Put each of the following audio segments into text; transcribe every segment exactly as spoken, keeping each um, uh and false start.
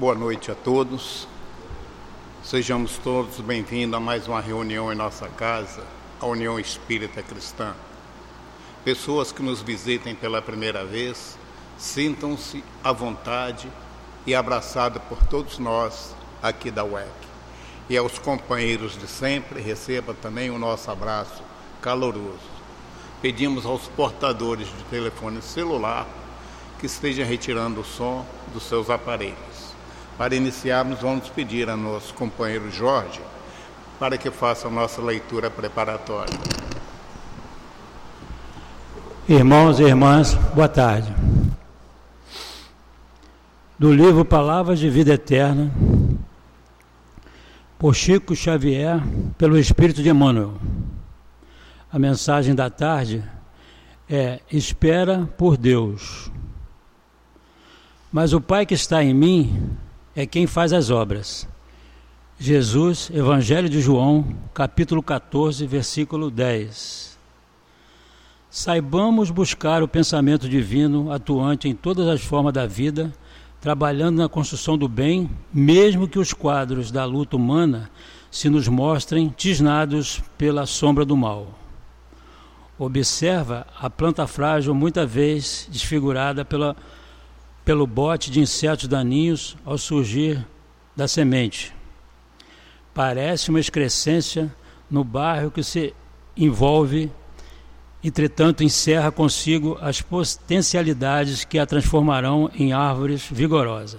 Boa noite a todos. Sejamos todos bem-vindos a mais uma reunião em nossa casa, a União Espírita Cristã. Pessoas que nos visitem pela primeira vez, sintam-se à vontade e abraçados por todos nós aqui da U E C. E aos companheiros de sempre, receba também o nosso abraço caloroso. Pedimos aos portadores de telefone celular que estejam retirando o som dos seus aparelhos. Para iniciarmos, vamos pedir a nosso companheiro Jorge para que faça a nossa leitura preparatória. Irmãos e irmãs, boa tarde. Do livro Palavras de Vida Eterna, por Chico Xavier, pelo Espírito de Emmanuel. A mensagem da tarde é: espera por Deus. Mas o Pai que está em mim é quem faz as obras. Jesus, Evangelho de João, capítulo catorze, versículo dez. Saibamos buscar o pensamento divino atuante em todas as formas da vida, trabalhando na construção do bem, mesmo que os quadros da luta humana se nos mostrem tisnados pela sombra do mal. Observa a planta frágil, muitas vezes desfigurada pela pelo bote de insetos daninhos ao surgir da semente. Parece uma excrescência no barro que se envolve, entretanto encerra consigo as potencialidades que a transformarão em árvores vigorosas.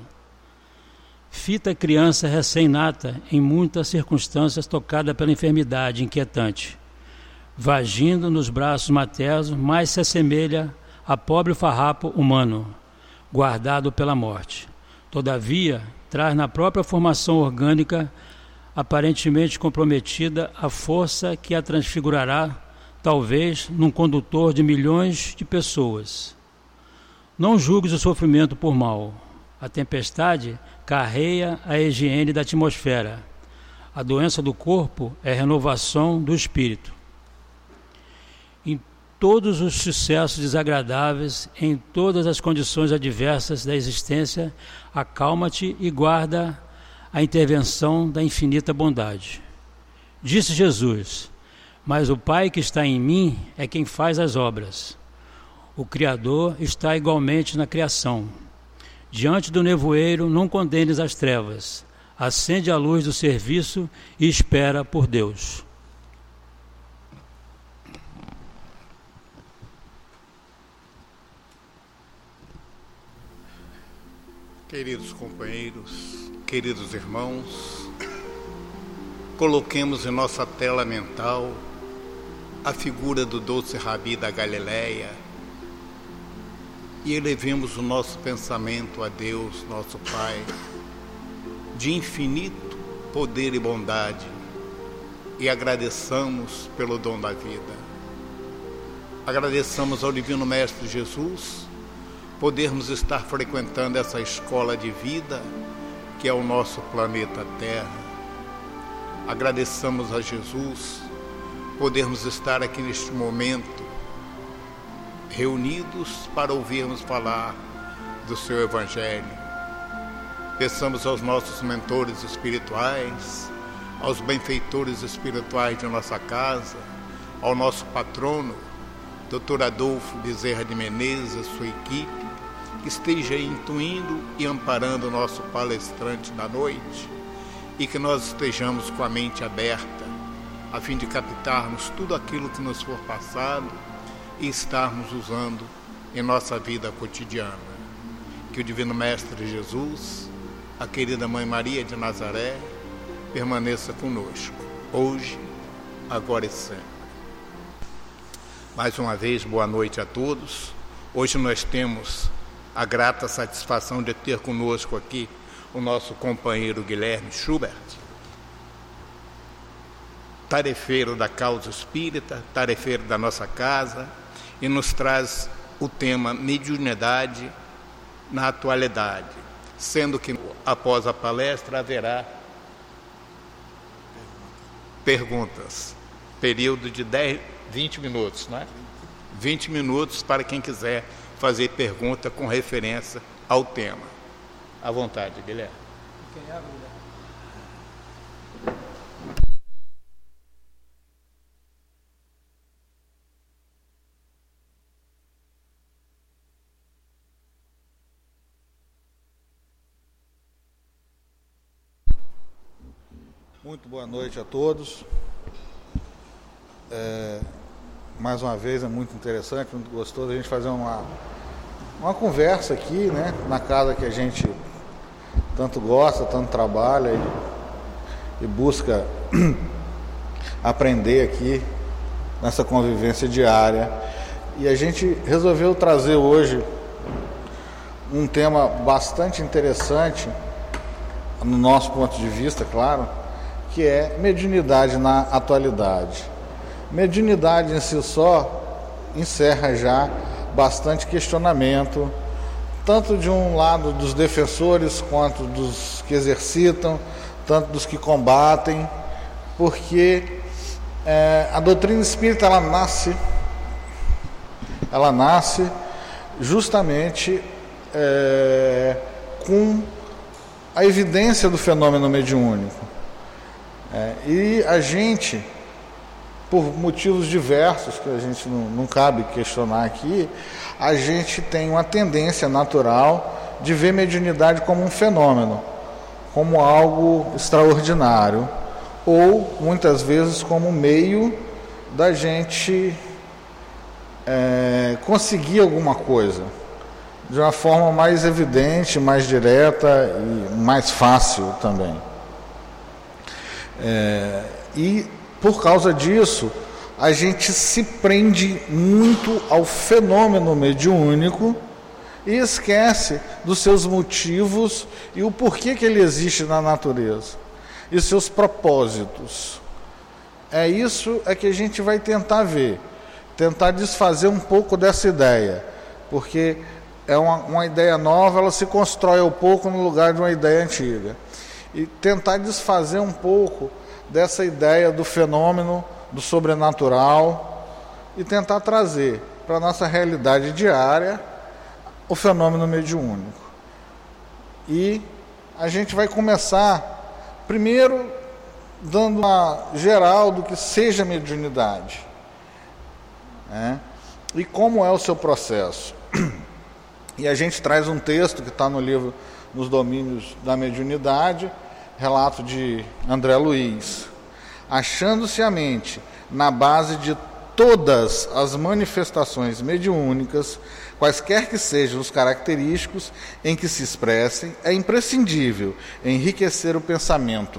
Fita criança recém-nata, em muitas circunstâncias tocada pela enfermidade inquietante, vagindo nos braços maternos, mais se assemelha a pobre farrapo humano, guardado pela morte. Todavia, traz na própria formação orgânica, aparentemente comprometida, a força que a transfigurará, talvez, num condutor de milhões de pessoas. Não julgues o sofrimento por mal. A tempestade carreia a higiene da atmosfera. A doença do corpo é renovação do espírito. Em todos os sucessos desagradáveis, em todas as condições adversas da existência, acalma-te e guarda a intervenção da infinita bondade. Disse Jesus: mas o Pai que está em mim é quem faz as obras. O Criador está igualmente na criação. Diante do nevoeiro, não condenes as trevas. Acende a luz do serviço e espera por Deus. Queridos companheiros, queridos irmãos, coloquemos em nossa tela mental a figura do doce Rabi da Galileia e elevemos o nosso pensamento a Deus, nosso Pai, de infinito poder e bondade, e agradeçamos pelo dom da vida. Agradeçamos ao Divino Mestre Jesus podermos estar frequentando essa escola de vida que é o nosso planeta Terra. Agradeçamos a Jesus podermos estar aqui neste momento reunidos para ouvirmos falar do seu Evangelho. Peçamos aos nossos mentores espirituais, aos benfeitores espirituais de nossa casa, ao nosso patrono, doutor Adolfo Bezerra de Menezes, a sua equipe, que esteja intuindo e amparando o nosso palestrante da noite, e que nós estejamos com a mente aberta, a fim de captarmos tudo aquilo que nos for passado e estarmos usando em nossa vida cotidiana. Que o Divino Mestre Jesus, a querida Mãe Maria de Nazaré, permaneça conosco, hoje, agora e sempre. Mais uma vez, boa noite a todos. Hoje nós temos a grata satisfação de ter conosco aqui o nosso companheiro Guilherme Schubert, tarefeiro da causa espírita, tarefeiro da nossa casa, e nos traz o tema mediunidade na atualidade, sendo que após a palestra haverá perguntas, período de dez, vinte minutos, não é? vinte minutos para quem quiser fazer pergunta com referência ao tema. À vontade, Guilherme. Muito boa noite a todos. É, mais uma vez é muito interessante, muito gostoso a gente fazer uma, uma conversa aqui, né, na casa que a gente tanto gosta, tanto trabalha e, e busca aprender aqui nessa convivência diária. E a gente resolveu trazer hoje um tema bastante interessante, no nosso ponto de vista, claro, que é mediunidade na atualidade. Mediunidade em si só encerra já bastante questionamento, tanto de um lado dos defensores quanto dos que exercitam, tanto dos que combatem, porque é, a doutrina espírita ela nasce, ela nasce justamente é, com a evidência do fenômeno mediúnico. É, e a gente, por motivos diversos, que a gente não, não cabe questionar aqui, a gente tem uma tendência natural de ver mediunidade como um fenômeno, como algo extraordinário, ou muitas vezes como meio da gente é, conseguir alguma coisa, de uma forma mais evidente, mais direta e mais fácil também. É, e por causa disso a gente se prende muito ao fenômeno mediúnico e esquece dos seus motivos e o porquê que ele existe na natureza e seus propósitos. É isso é que a gente vai tentar ver, tentar desfazer um pouco dessa ideia, porque é uma, uma ideia nova, ela se constrói um pouco no lugar de uma ideia antiga. E tentar desfazer um pouco dessa ideia do fenômeno, do sobrenatural, e tentar trazer para a nossa realidade diária o fenômeno mediúnico. E a gente vai começar, primeiro, dando uma geral do que seja mediunidade, né? E como é o seu processo. E a gente traz um texto que está no livro Nos Domínios da Mediunidade, relato de André Luiz. Achando-se a mente na base de todas as manifestações mediúnicas, quaisquer que sejam os característicos em que se expressem, é imprescindível enriquecer o pensamento,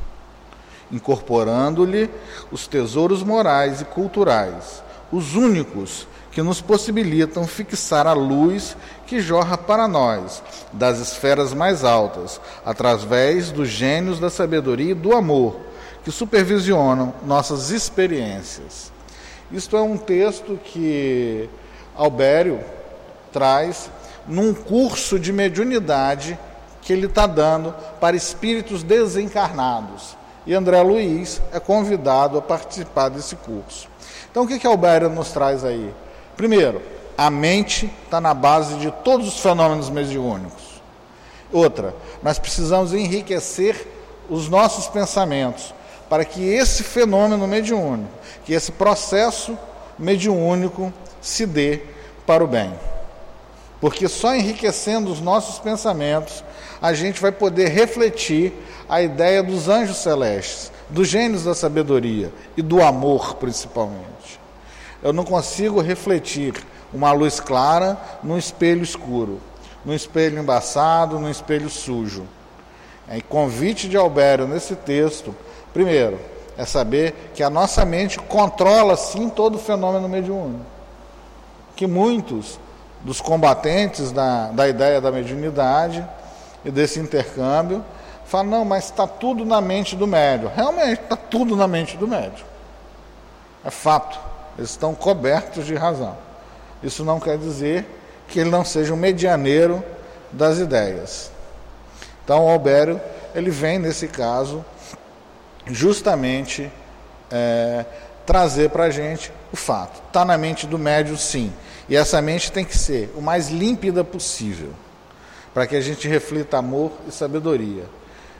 incorporando-lhe os tesouros morais e culturais, os únicos que nos possibilitam fixar a luz que jorra para nós das esferas mais altas, através dos gênios da sabedoria e do amor, que supervisionam nossas experiências. Isto é um texto que Albério traz num curso de mediunidade que ele está dando para espíritos desencarnados. E André Luiz é convidado a participar desse curso. Então, o que que Albério nos traz aí? Primeiro, a mente está na base de todos os fenômenos mediúnicos. Outra, nós precisamos enriquecer os nossos pensamentos para que esse fenômeno mediúnico, que esse processo mediúnico se dê para o bem. Porque só enriquecendo os nossos pensamentos, a gente vai poder refletir a ideia dos anjos celestes, dos gênios da sabedoria e do amor, principalmente. Eu não consigo refletir uma luz clara num espelho escuro, num espelho embaçado, num espelho sujo. E convite de Albério nesse texto, primeiro, é saber que a nossa mente controla sim todo o fenômeno mediúnico. Que muitos dos combatentes da, da ideia da mediunidade e desse intercâmbio falam, não, mas está tudo na mente do médium. Realmente, está tudo na mente do médium. É fato. Eles estão cobertos de razão. Isso não quer dizer que ele não seja um medianeiro das ideias. Então, o Albério, ele vem, nesse caso, justamente é, trazer para a gente o fato. Está na mente do médium, sim. E essa mente tem que ser o mais límpida possível, para que a gente reflita amor e sabedoria.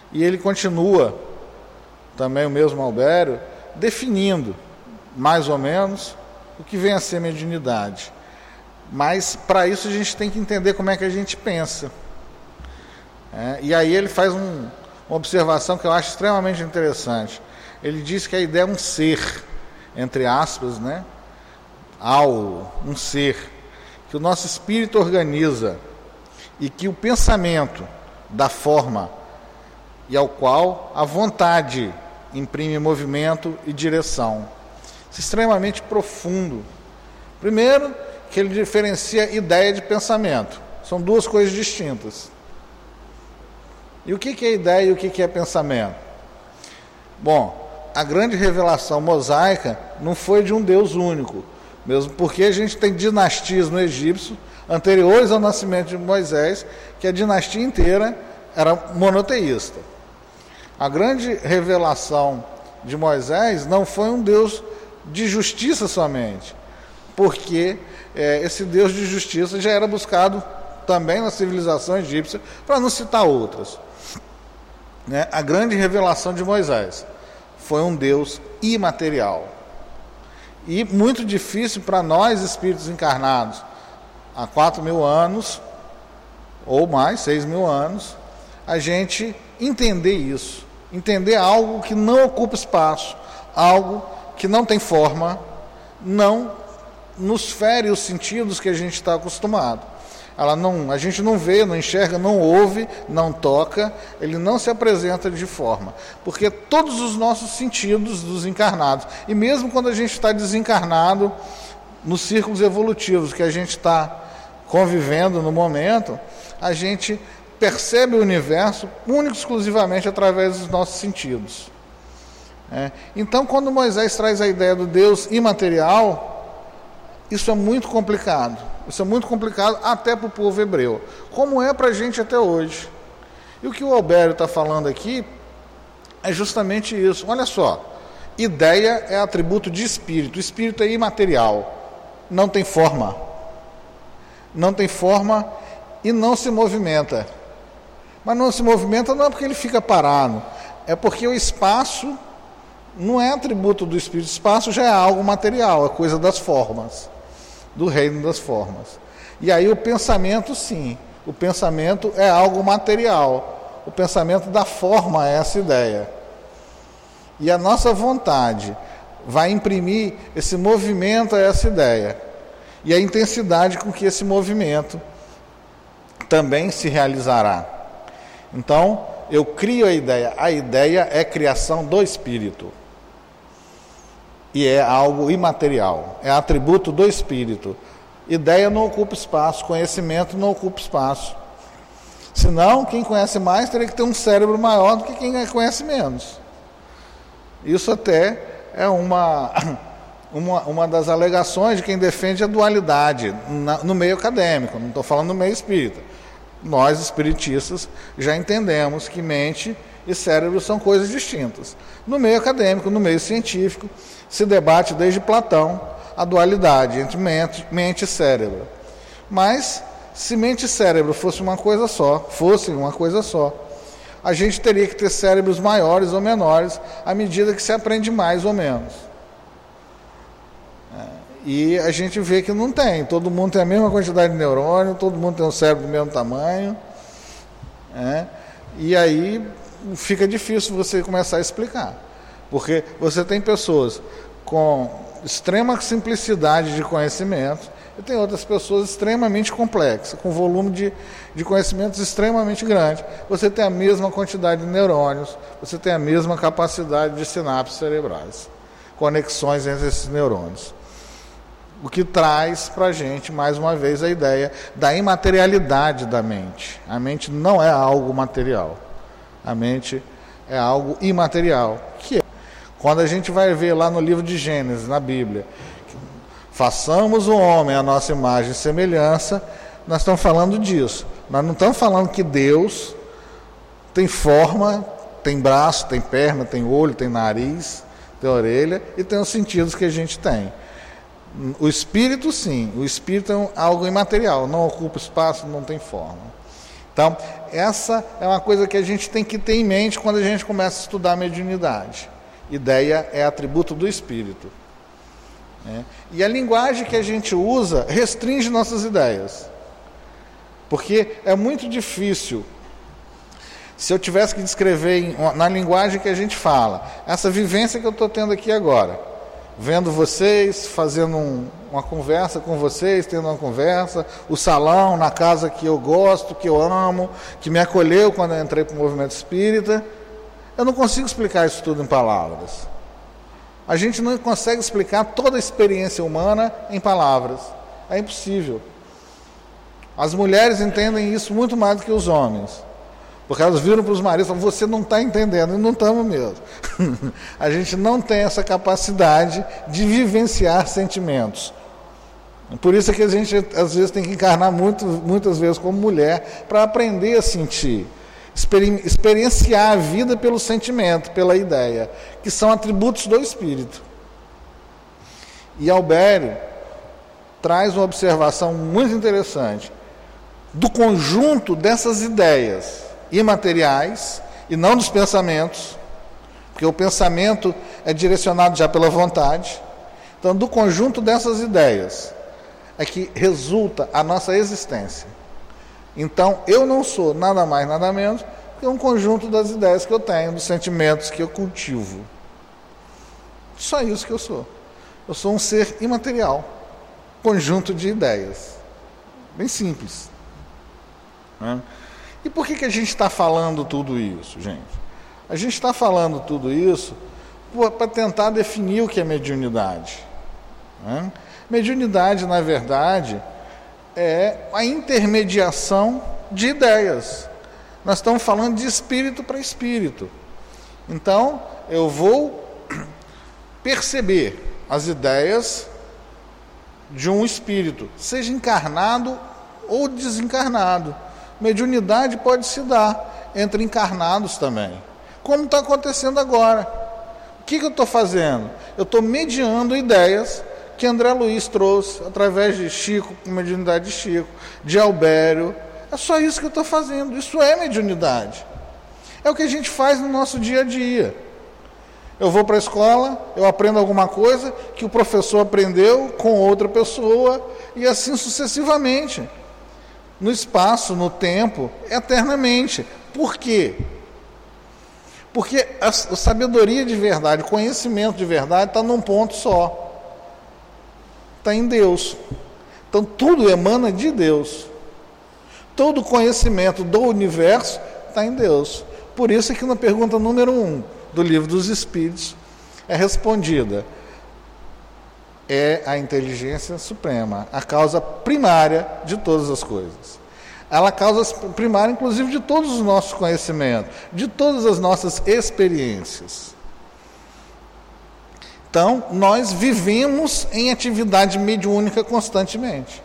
E ele continua, também o mesmo Albério, definindo, mais ou menos, o que vem a ser mediunidade. Mas, para isso, a gente tem que entender como é que a gente pensa. É, e aí ele faz um, uma observação que eu acho extremamente interessante. Ele diz que a ideia é um ser, entre aspas, né? Algo, um ser, que o nosso espírito organiza e que o pensamento dá forma e ao qual a vontade imprime movimento e direção. Isso é extremamente profundo. Primeiro, que ele diferencia ideia de pensamento. São duas coisas distintas. E o que é ideia e o que é pensamento? Bom, a grande revelação mosaica não foi de um Deus único, mesmo porque a gente tem dinastias no Egito, anteriores ao nascimento de Moisés, que a dinastia inteira era monoteísta. A grande revelação de Moisés não foi um Deus de justiça somente, porque é, esse Deus de justiça já era buscado também na civilização egípcia, para não citar outras. Né? A grande revelação de Moisés foi um Deus imaterial. E muito difícil para nós, espíritos encarnados, há quatro mil anos, ou mais, seis mil anos, a gente entender isso. Entender algo que não ocupa espaço, algo que não tem forma, não nos fere os sentidos que a gente está acostumado. Ela não, a gente não vê, não enxerga, não ouve, não toca, ele não se apresenta de forma. Porque todos os nossos sentidos dos encarnados, e mesmo quando a gente está desencarnado, nos círculos evolutivos que a gente está convivendo no momento, a gente percebe o universo único e exclusivamente através dos nossos sentidos. É. Então, quando Moisés traz a ideia do Deus imaterial, isso é muito complicado. Isso é muito complicado até para o povo hebreu, como é para a gente até hoje. E o que o Albério está falando aqui é justamente isso. Olha só, ideia é atributo de espírito. O espírito é imaterial, não tem forma. Não tem forma e não se movimenta. Mas não se movimenta não é porque ele fica parado, é porque o espaço não é atributo do espírito. O espaço já é algo material, é coisa das formas, do reino das formas. E aí o pensamento, sim, o pensamento é algo material, o pensamento dá forma a essa ideia. E a nossa vontade vai imprimir esse movimento a essa ideia, e a intensidade com que esse movimento também se realizará. Então, eu crio a ideia, a ideia é criação do espírito. E é algo imaterial, é atributo do espírito. Ideia não ocupa espaço, conhecimento não ocupa espaço. Senão, quem conhece mais teria que ter um cérebro maior do que quem conhece menos. Isso até é uma, uma, uma das alegações de quem defende a dualidade na, no meio acadêmico, não estou falando no meio espírita. Nós, espiritistas, já entendemos que mente e cérebro são coisas distintas. No meio acadêmico, no meio científico, se debate desde Platão a dualidade entre mente, mente e cérebro. Mas, se mente e cérebro fosse uma coisa só, fosse uma coisa só, a gente teria que ter cérebros maiores ou menores à medida que se aprende mais ou menos. E a gente vê que não tem. Todo mundo tem a mesma quantidade de neurônio, todo mundo tem um cérebro do mesmo tamanho. É, e aí fica difícil você começar a explicar. Porque você tem pessoas com extrema simplicidade de conhecimento e tem outras pessoas extremamente complexas, com volume de, de conhecimentos extremamente grande. Você tem a mesma quantidade de neurônios, você tem a mesma capacidade de sinapses cerebrais, conexões entre esses neurônios. O que traz para a gente, mais uma vez, a ideia da imaterialidade da mente. A mente não é algo material. A mente é algo imaterial. Que é, quando a gente vai ver lá no livro de Gênesis, na Bíblia, façamos o homem à nossa imagem e semelhança, nós estamos falando disso. Nós não estamos falando que Deus tem forma, tem braço, tem perna, tem olho, tem nariz, tem orelha e tem os sentidos que a gente tem. O espírito, sim, o espírito é algo imaterial, não ocupa espaço, não tem forma. Então, essa é uma coisa que a gente tem que ter em mente quando a gente começa a estudar a mediunidade. Ideia é atributo do espírito. Né? E a linguagem que a gente usa restringe nossas ideias. Porque é muito difícil, se eu tivesse que descrever em, na linguagem que a gente fala, essa vivência que eu estou tendo aqui agora, vendo vocês, fazendo um, uma conversa com vocês, tendo uma conversa, o salão, na casa que eu gosto, que eu amo, que me acolheu quando eu entrei para o movimento espírita, eu não consigo explicar isso tudo em palavras. A gente não consegue explicar toda a experiência humana em palavras. É impossível. As mulheres entendem isso muito mais do que os homens. Porque elas viram para os maridos e falaram, você não está entendendo, e não estamos mesmo. A gente não tem essa capacidade de vivenciar sentimentos. Por isso é que a gente, às vezes, tem que encarnar muito, muitas vezes como mulher, para aprender a sentir, experi- experienciar a vida pelo sentimento, pela ideia, que são atributos do espírito. E Albério traz uma observação muito interessante do conjunto dessas ideias imateriais e não dos pensamentos, porque o pensamento é direcionado já pela vontade. Então, do conjunto dessas ideias é que resulta a nossa existência. Então, eu não sou nada mais, nada menos que um conjunto das ideias que eu tenho, dos sentimentos que eu cultivo. Só isso que eu sou. Eu sou um ser imaterial, conjunto de ideias. Bem simples. Né? E por que, que a gente está falando tudo isso, gente? A gente está falando tudo isso para tentar definir o que é mediunidade. Né? Mediunidade, na verdade, é a intermediação de ideias. Nós estamos falando de espírito para espírito. Então, eu vou perceber as ideias de um espírito, seja encarnado ou desencarnado. Mediunidade pode se dar entre encarnados também, como está acontecendo agora. O que, que eu estou fazendo? Eu estou mediando ideias que André Luiz trouxe através de Chico, com mediunidade de Chico, de Albério. É só isso que eu estou fazendo. Isso é mediunidade. É o que a gente faz no nosso dia a dia. Eu vou para a escola, eu aprendo alguma coisa que o professor aprendeu com outra pessoa e assim sucessivamente. No espaço, no tempo, eternamente. Por quê? Porque a sabedoria de verdade, o conhecimento de verdade está num ponto só. Está em Deus. Então tudo emana de Deus. Todo conhecimento do universo está em Deus. Por isso que na pergunta número um do Livro dos Espíritos é respondida: é a inteligência suprema, a causa primária de todas as coisas. Ela é a causa primária, inclusive, de todos os nossos conhecimentos, de todas as nossas experiências. Então, nós vivemos em atividade mediúnica constantemente.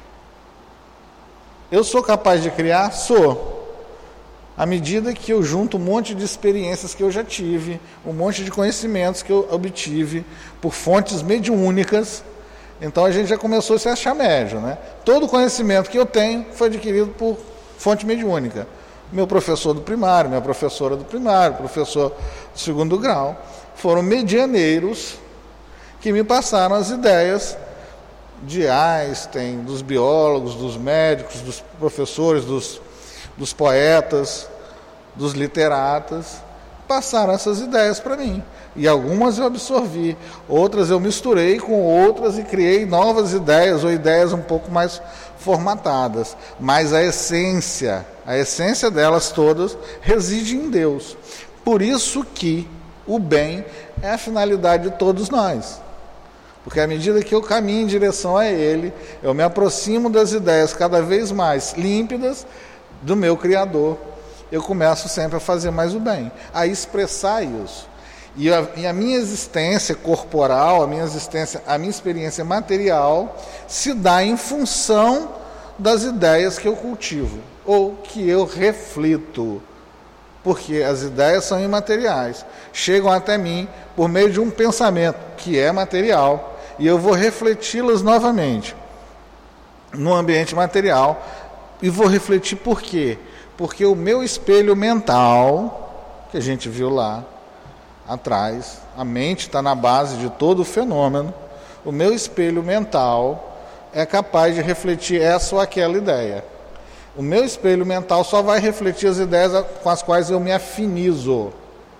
Eu sou capaz de criar? Sou. À medida que eu junto um monte de experiências que eu já tive, um monte de conhecimentos que eu obtive por fontes mediúnicas, então a gente já começou a se achar médium, né? Todo conhecimento que eu tenho foi adquirido por fonte mediúnica. Meu professor do primário, minha professora do primário, professor do segundo grau, foram medianeiros que me passaram as ideias de Einstein, dos biólogos, dos médicos, dos professores, dos, dos poetas, dos literatas, passaram essas ideias para mim. E algumas eu absorvi, outras eu misturei com outras e criei novas ideias, ou ideias um pouco mais formatadas. Mas a essência, a essência delas todas reside em Deus. Por isso que o bem é a finalidade de todos nós. Porque à medida que eu caminho em direção a Ele, eu me aproximo das ideias cada vez mais límpidas do meu Criador. Eu começo sempre a fazer mais o bem, a expressar isso. E a, e a minha existência corporal, a minha existência, a minha experiência material se dá em função das ideias que eu cultivo, ou que eu reflito. Porque as ideias são imateriais, chegam até mim por meio de um pensamento que é material, e eu vou refleti-las novamente no ambiente material, e vou refletir por quê? Porque o meu espelho mental, que a gente viu lá atrás, a mente está na base de todo o fenômeno, o meu espelho mental é capaz de refletir essa ou aquela ideia. O meu espelho mental só vai refletir as ideias com as quais eu me afinizo,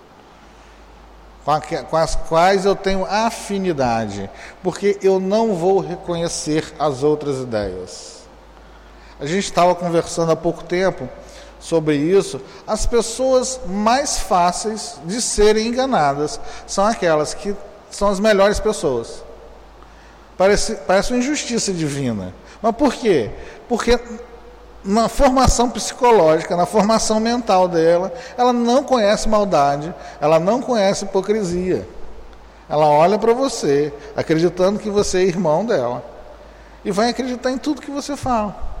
com, a, com as quais eu tenho afinidade, porque eu não vou reconhecer as outras ideias. A gente estava conversando há pouco tempo sobre isso. As pessoas mais fáceis de serem enganadas são aquelas que são as melhores pessoas. Parece, parece uma injustiça divina. Mas por quê? Porque na formação psicológica, na formação mental dela, ela não conhece maldade, ela não conhece hipocrisia. Ela olha para você, acreditando que você é irmão dela, e vai acreditar em tudo que você fala.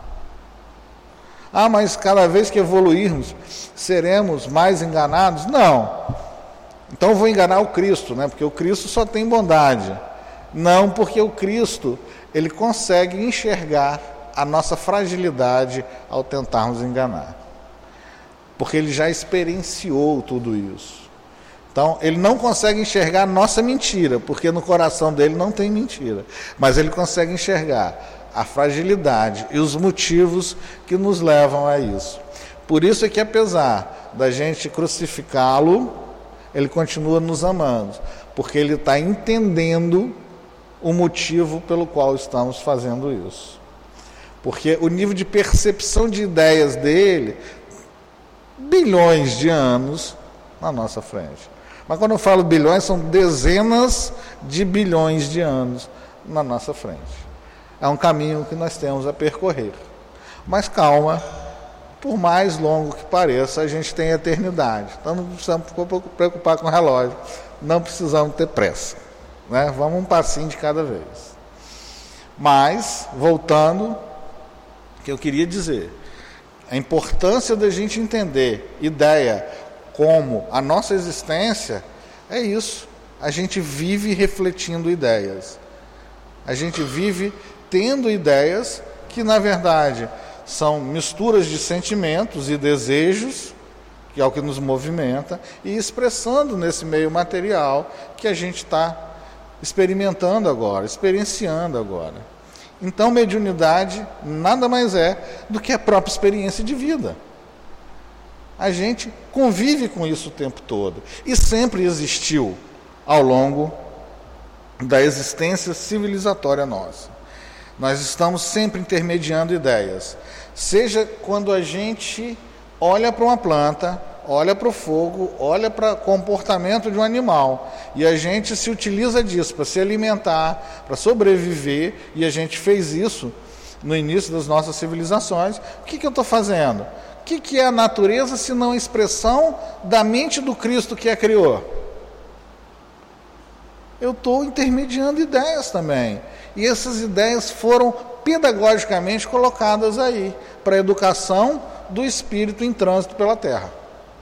Ah, mas cada vez que evoluirmos, seremos mais enganados? Não. Então eu vou enganar o Cristo, né? Porque o Cristo só tem bondade. Não, porque o Cristo, ele consegue enxergar a nossa fragilidade ao tentarmos enganar. Porque ele já experienciou tudo isso. Então, ele não consegue enxergar a nossa mentira, porque no coração dele não tem mentira. Mas ele consegue enxergar a fragilidade e os motivos que nos levam a isso. Por isso é que, apesar da gente crucificá-lo, ele continua nos amando, porque ele está entendendo o motivo pelo qual estamos fazendo isso. Porque o nível de percepção de ideias dele, bilhões de anos na nossa frente. Mas quando eu falo bilhões, são dezenas de bilhões de anos na nossa frente. É um caminho que nós temos a percorrer. Mas calma, por mais longo que pareça, a gente tem eternidade. Então não precisamos preocupar com o relógio, não precisamos ter pressa, né? Vamos um passinho de cada vez. Mas, voltando, o que eu queria dizer, a importância da gente entender ideia como a nossa existência é isso. A gente vive refletindo ideias. A gente vive tendo ideias que, na verdade, são misturas de sentimentos e desejos, que é o que nos movimenta, e expressando nesse meio material que a gente está experimentando agora, experienciando agora. Então, mediunidade nada mais é do que a própria experiência de vida. A gente convive com isso o tempo todo, e sempre existiu ao longo da existência civilizatória nossa. Nós estamos sempre intermediando ideias, seja quando a gente olha para uma planta, olha para o fogo, olha para o comportamento de um animal, e a gente se utiliza disso para se alimentar, para sobreviver, e a gente fez isso no início das nossas civilizações. O que, que eu estou fazendo? O que, que é a natureza se não a expressão da mente do Cristo que a criou? Eu estou intermediando ideias também. E essas ideias foram pedagogicamente colocadas aí, para a educação do espírito em trânsito pela Terra.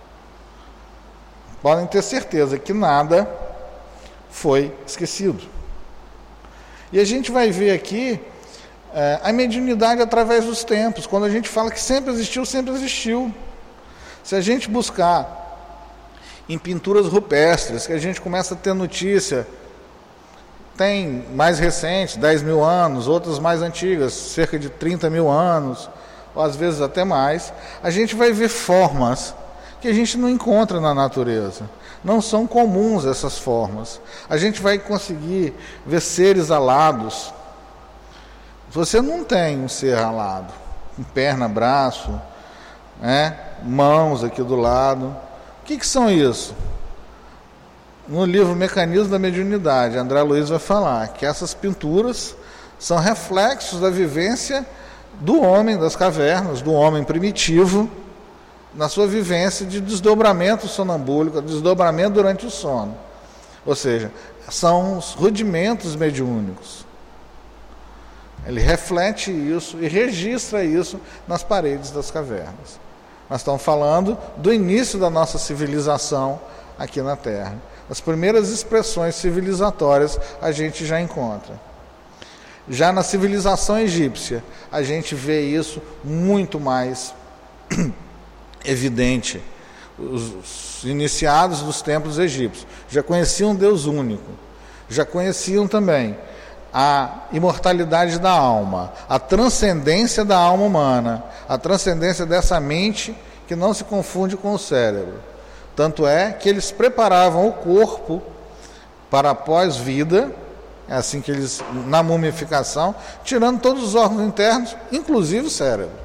Podem ter certeza que nada foi esquecido. E a gente vai ver aqui é, a mediunidade através dos tempos. Quando a gente fala que sempre existiu, sempre existiu. Se a gente buscar em pinturas rupestres, que a gente começa a ter notícia, tem mais recentes, dez mil anos, outras mais antigas, cerca de trinta mil anos, ou às vezes até mais, a gente vai ver formas que a gente não encontra na natureza. Não são comuns essas formas. A gente vai conseguir ver seres alados. Você não tem um ser alado, com perna, braço, né, mãos aqui do lado. O que, que são isso? No livro Mecanismo da Mediunidade, André Luiz vai falar que essas pinturas são reflexos da vivência do homem das cavernas, do homem primitivo, na sua vivência de desdobramento sonambúlico, desdobramento durante o sono. Ou seja, são os rudimentos mediúnicos. Ele reflete isso e registra isso nas paredes das cavernas. Nós estamos falando do início da nossa civilização aqui na Terra. As primeiras expressões civilizatórias a gente já encontra. Já na civilização egípcia, a gente vê isso muito mais evidente. Os iniciados dos templos egípcios já conheciam um Deus único, já conheciam também a imortalidade da alma, a transcendência da alma humana, a transcendência dessa mente que não se confunde com o cérebro. Tanto é que eles preparavam o corpo para a pós-vida, é assim que eles, na mumificação, tirando todos os órgãos internos, inclusive o cérebro.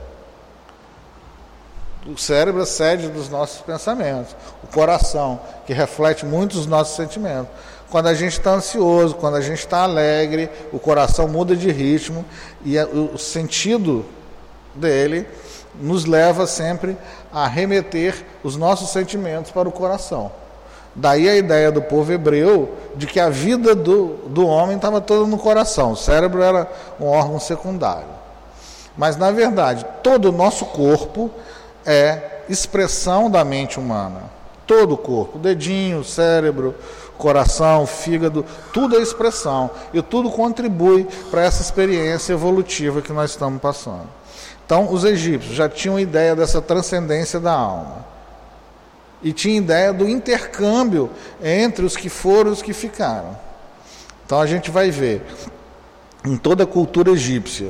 O cérebro é a sede dos nossos pensamentos, o coração, que reflete muito os nossos sentimentos. Quando a gente está ansioso, quando a gente está alegre, o coração muda de ritmo e o sentido dele nos leva sempre a remeter os nossos sentimentos para o coração. Daí a ideia do povo hebreu de que a vida do, do homem estava toda no coração, o cérebro era um órgão secundário. Mas, na verdade, todo o nosso corpo é expressão da mente humana. Todo o corpo, dedinho, cérebro, coração, fígado, tudo é expressão. E tudo contribui para essa experiência evolutiva que nós estamos passando. Então, os egípcios já tinham ideia dessa transcendência da alma. E tinham ideia do intercâmbio entre os que foram e os que ficaram. Então, a gente vai ver, em toda a cultura egípcia,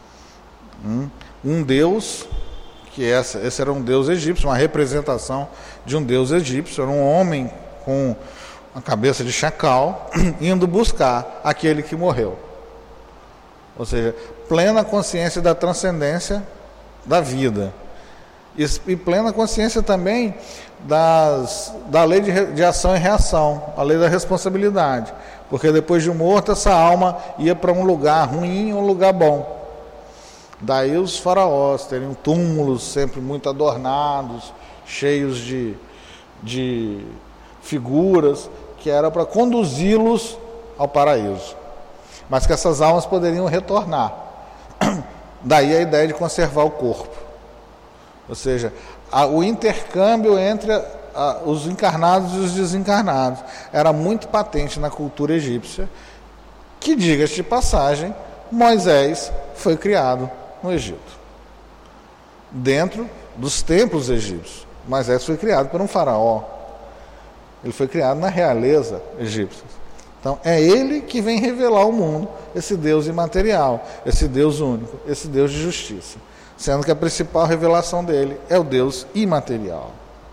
um Deus... que essa, esse era um deus egípcio, uma representação de um deus egípcio, era um homem com a cabeça de chacal, indo buscar aquele que morreu. Ou seja, plena consciência da transcendência da vida. E, e plena consciência também das, da lei de, de ação e reação, a lei da responsabilidade. Porque depois de morto, essa alma ia para um lugar ruim ou um lugar bom. Daí os faraós teriam túmulos sempre muito adornados, cheios de, de figuras, que era para conduzi-los ao paraíso. Mas que essas almas poderiam retornar. Daí a ideia de conservar o corpo. Ou seja, a, o intercâmbio entre a, a, os encarnados e os desencarnados era muito patente na cultura egípcia, que, diga-se de passagem, Moisés foi criado no Egito, dentro dos templos egípcios. Moisés foi criado por um faraó, ele foi criado na realeza egípcia. Então é ele que vem revelar ao mundo esse Deus imaterial, esse Deus único, esse Deus de justiça, sendo que a principal revelação dele é o Deus imaterial.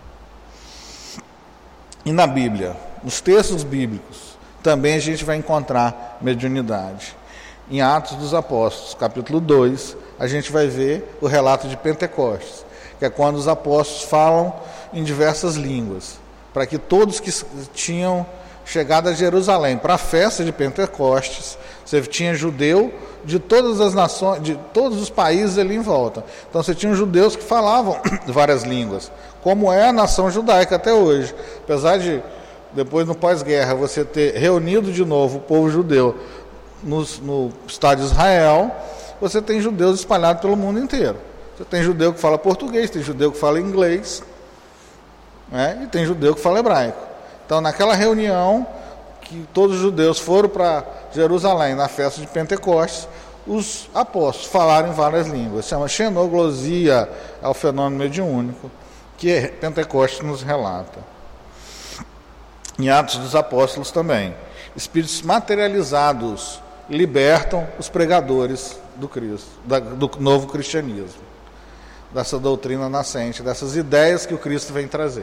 E na Bíblia, nos textos bíblicos, também a gente vai encontrar mediunidade. Em Atos dos Apóstolos, capítulo dois, a gente vai ver o relato de Pentecostes, que é quando os apóstolos falam em diversas línguas, para que todos que tinham chegado a Jerusalém para a festa de Pentecostes, você tinha judeu de todas as nações, de todos os países ali em volta. Então você tinha judeus que falavam várias línguas, como é a nação judaica até hoje. Apesar de, depois no pós-guerra, você ter reunido de novo o povo judeu no, no Estado de Israel, você tem judeus espalhados pelo mundo inteiro. Você tem judeu que fala português, tem judeu que fala inglês, né? E tem judeu que fala hebraico. Então, naquela reunião, que todos os judeus foram para Jerusalém, na festa de Pentecostes, os apóstolos falaram em várias línguas. Se chama xenoglosia, é o fenômeno mediúnico que Pentecostes nos relata. Em Atos dos Apóstolos também, espíritos materializados libertam os pregadores do Cristo, do novo cristianismo, dessa doutrina nascente, dessas ideias que o Cristo vem trazer.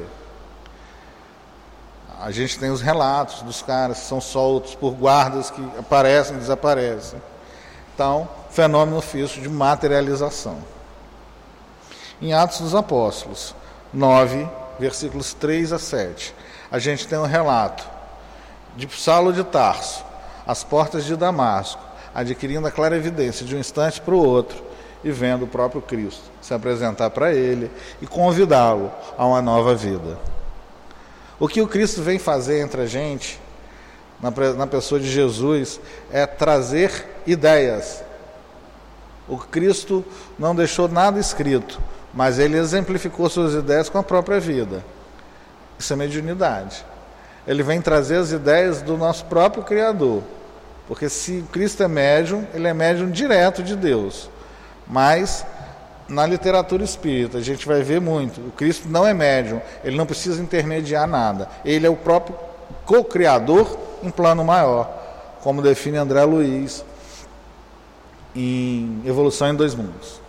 A gente tem os relatos dos caras que são soltos por guardas que aparecem e desaparecem. Então, fenômeno físico de materialização. Em Atos dos Apóstolos, nove, versículos três a sete, a gente tem um relato de Saulo de Tarso, às portas de Damasco, adquirindo a clara evidência de um instante para o outro e vendo o próprio Cristo se apresentar para ele e convidá-lo a uma nova vida. O que o Cristo vem fazer entre a gente, na, na pessoa de Jesus, é trazer ideias. O Cristo não deixou nada escrito, mas ele exemplificou suas ideias com a própria vida. Isso é mediunidade. Ele vem trazer as ideias do nosso próprio Criador. Porque se Cristo é médium, ele é médium direto de Deus. Mas na literatura espírita, a gente vai ver muito. O Cristo não é médium, ele não precisa intermediar nada. Ele é o próprio co-criador em plano maior, como define André Luiz em Evolução em Dois Mundos.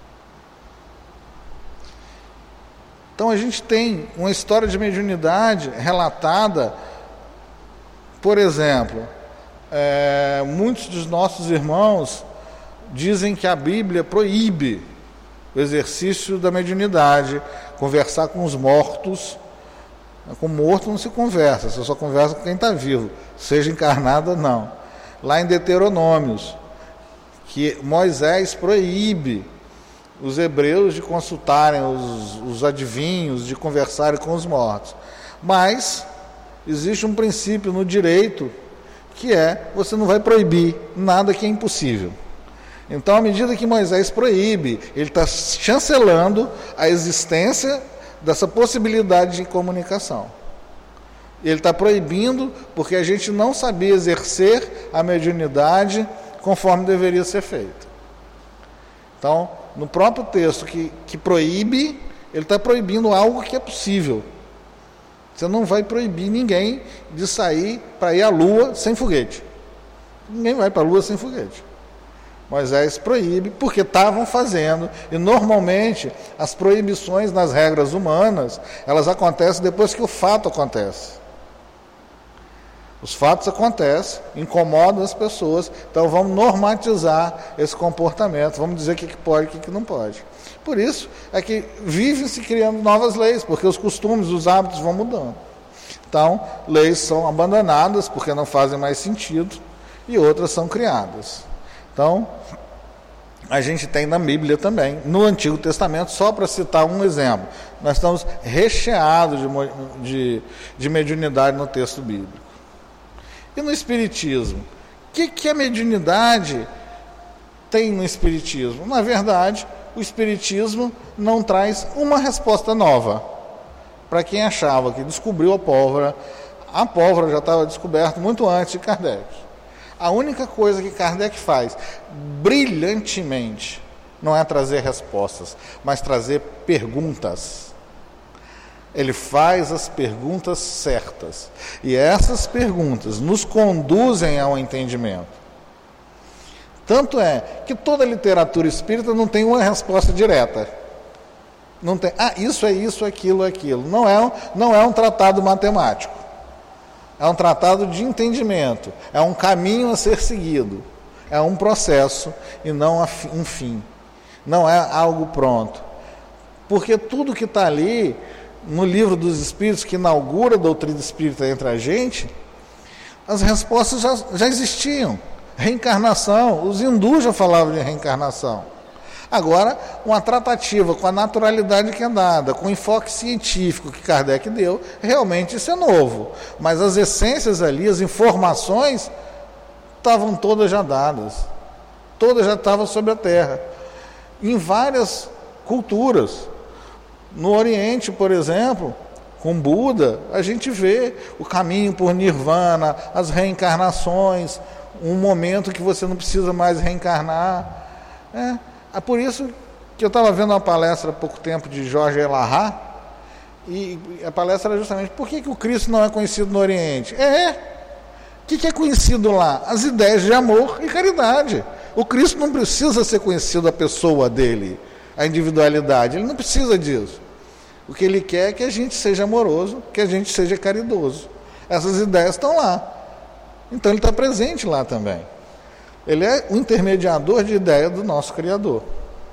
Então a gente tem uma história de mediunidade relatada, por exemplo, é, muitos dos nossos irmãos dizem que a Bíblia proíbe o exercício da mediunidade, conversar com os mortos. Com morto não se conversa, você só conversa com quem está vivo, seja encarnado ou não. Lá em Deuteronômios, que Moisés proíbe os hebreus de consultarem os, os adivinhos, de conversarem com os mortos. Mas existe um princípio no direito que é, você não vai proibir nada que é impossível. Então, à medida que Moisés proíbe, ele está chancelando a existência dessa possibilidade de comunicação. Ele está proibindo porque a gente não sabia exercer a mediunidade conforme deveria ser feito. Então, no próprio texto que, que proíbe, ele está proibindo algo que é possível. Você não vai proibir ninguém de sair para ir à Lua sem foguete. Ninguém vai para a Lua sem foguete. Moisés proíbe porque estavam fazendo, e normalmente as proibições nas regras humanas, elas acontecem depois que o fato acontece. Os fatos acontecem, incomodam as pessoas, então vamos normatizar esse comportamento, vamos dizer o que pode e o que não pode. Por isso é que vive-se criando novas leis, porque os costumes, os hábitos vão mudando. Então, leis são abandonadas porque não fazem mais sentido, e outras são criadas. Então, a gente tem na Bíblia também, no Antigo Testamento, só para citar um exemplo, nós estamos recheados de, de, de mediunidade no texto bíblico. E no Espiritismo? O que, que a mediunidade tem no Espiritismo? Na verdade, o Espiritismo não traz uma resposta nova. Para quem achava que descobriu a pólvora, a pólvora já estava descoberta muito antes de Kardec. A única coisa que Kardec faz brilhantemente não é trazer respostas, mas trazer perguntas. Ele faz as perguntas certas. E essas perguntas nos conduzem ao entendimento. Tanto é que toda a literatura espírita não tem uma resposta direta. Não tem, ah, isso é isso, aquilo, aquilo. Não é, um, não é um tratado matemático. É um tratado de entendimento, é um caminho a ser seguido, é um processo e não um fim, não é algo pronto. Porque tudo que está ali, no livro dos Espíritos, que inaugura a doutrina espírita entre a gente, as respostas já, já existiam. Reencarnação, os hindus já falavam de reencarnação. Agora, uma tratativa com a naturalidade que é dada, com o enfoque científico que Kardec deu, realmente isso é novo. Mas as essências ali, as informações, estavam todas já dadas. Todas já estavam sobre a Terra. Em várias culturas. No Oriente, por exemplo, com Buda, a gente vê o caminho por Nirvana, as reencarnações, um momento que você não precisa mais reencarnar. É. É por isso que eu estava vendo uma palestra há pouco tempo de Jorge Elahá, e a palestra era justamente por que, que o Cristo não é conhecido no Oriente? É, o que, que é conhecido lá? As ideias de amor e caridade. O Cristo não precisa ser conhecido a pessoa dele, a individualidade, ele não precisa disso. O que ele quer é que a gente seja amoroso, que a gente seja caridoso. Essas ideias estão lá. Então ele está presente lá também. Ele é o intermediador de ideia do nosso Criador.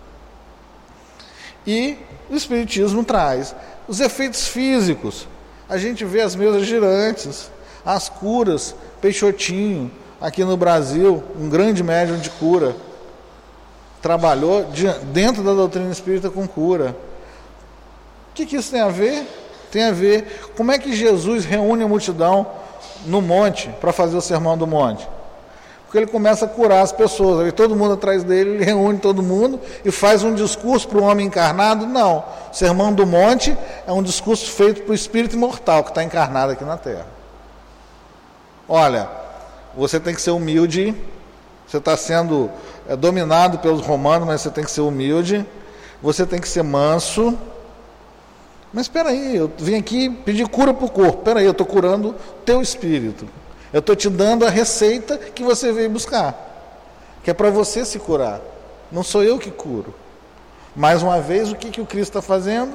E o Espiritismo traz os efeitos físicos. A gente vê as mesas girantes, as curas. Peixotinho, aqui no Brasil, um grande médium de cura, trabalhou de, dentro da doutrina espírita com cura. O que, que isso tem a ver? Tem a ver como é que Jesus reúne a multidão no monte para fazer o Sermão do Monte. Porque ele começa a curar as pessoas, aí todo mundo atrás dele, ele reúne todo mundo e faz um discurso para o homem encarnado. Não, o Sermão do Monte é um discurso feito para o espírito imortal que está encarnado aqui na Terra. Olha, você tem que ser humilde, você está sendo é, dominado pelos romanos, mas você tem que ser humilde, você tem que ser manso. Mas espera aí, eu vim aqui pedir cura para o corpo. Espera aí, eu estou curando o teu espírito. Eu estou te dando a receita que você veio buscar, que é para você se curar. Não sou eu que curo. Mais uma vez, o que, que o Cristo está fazendo?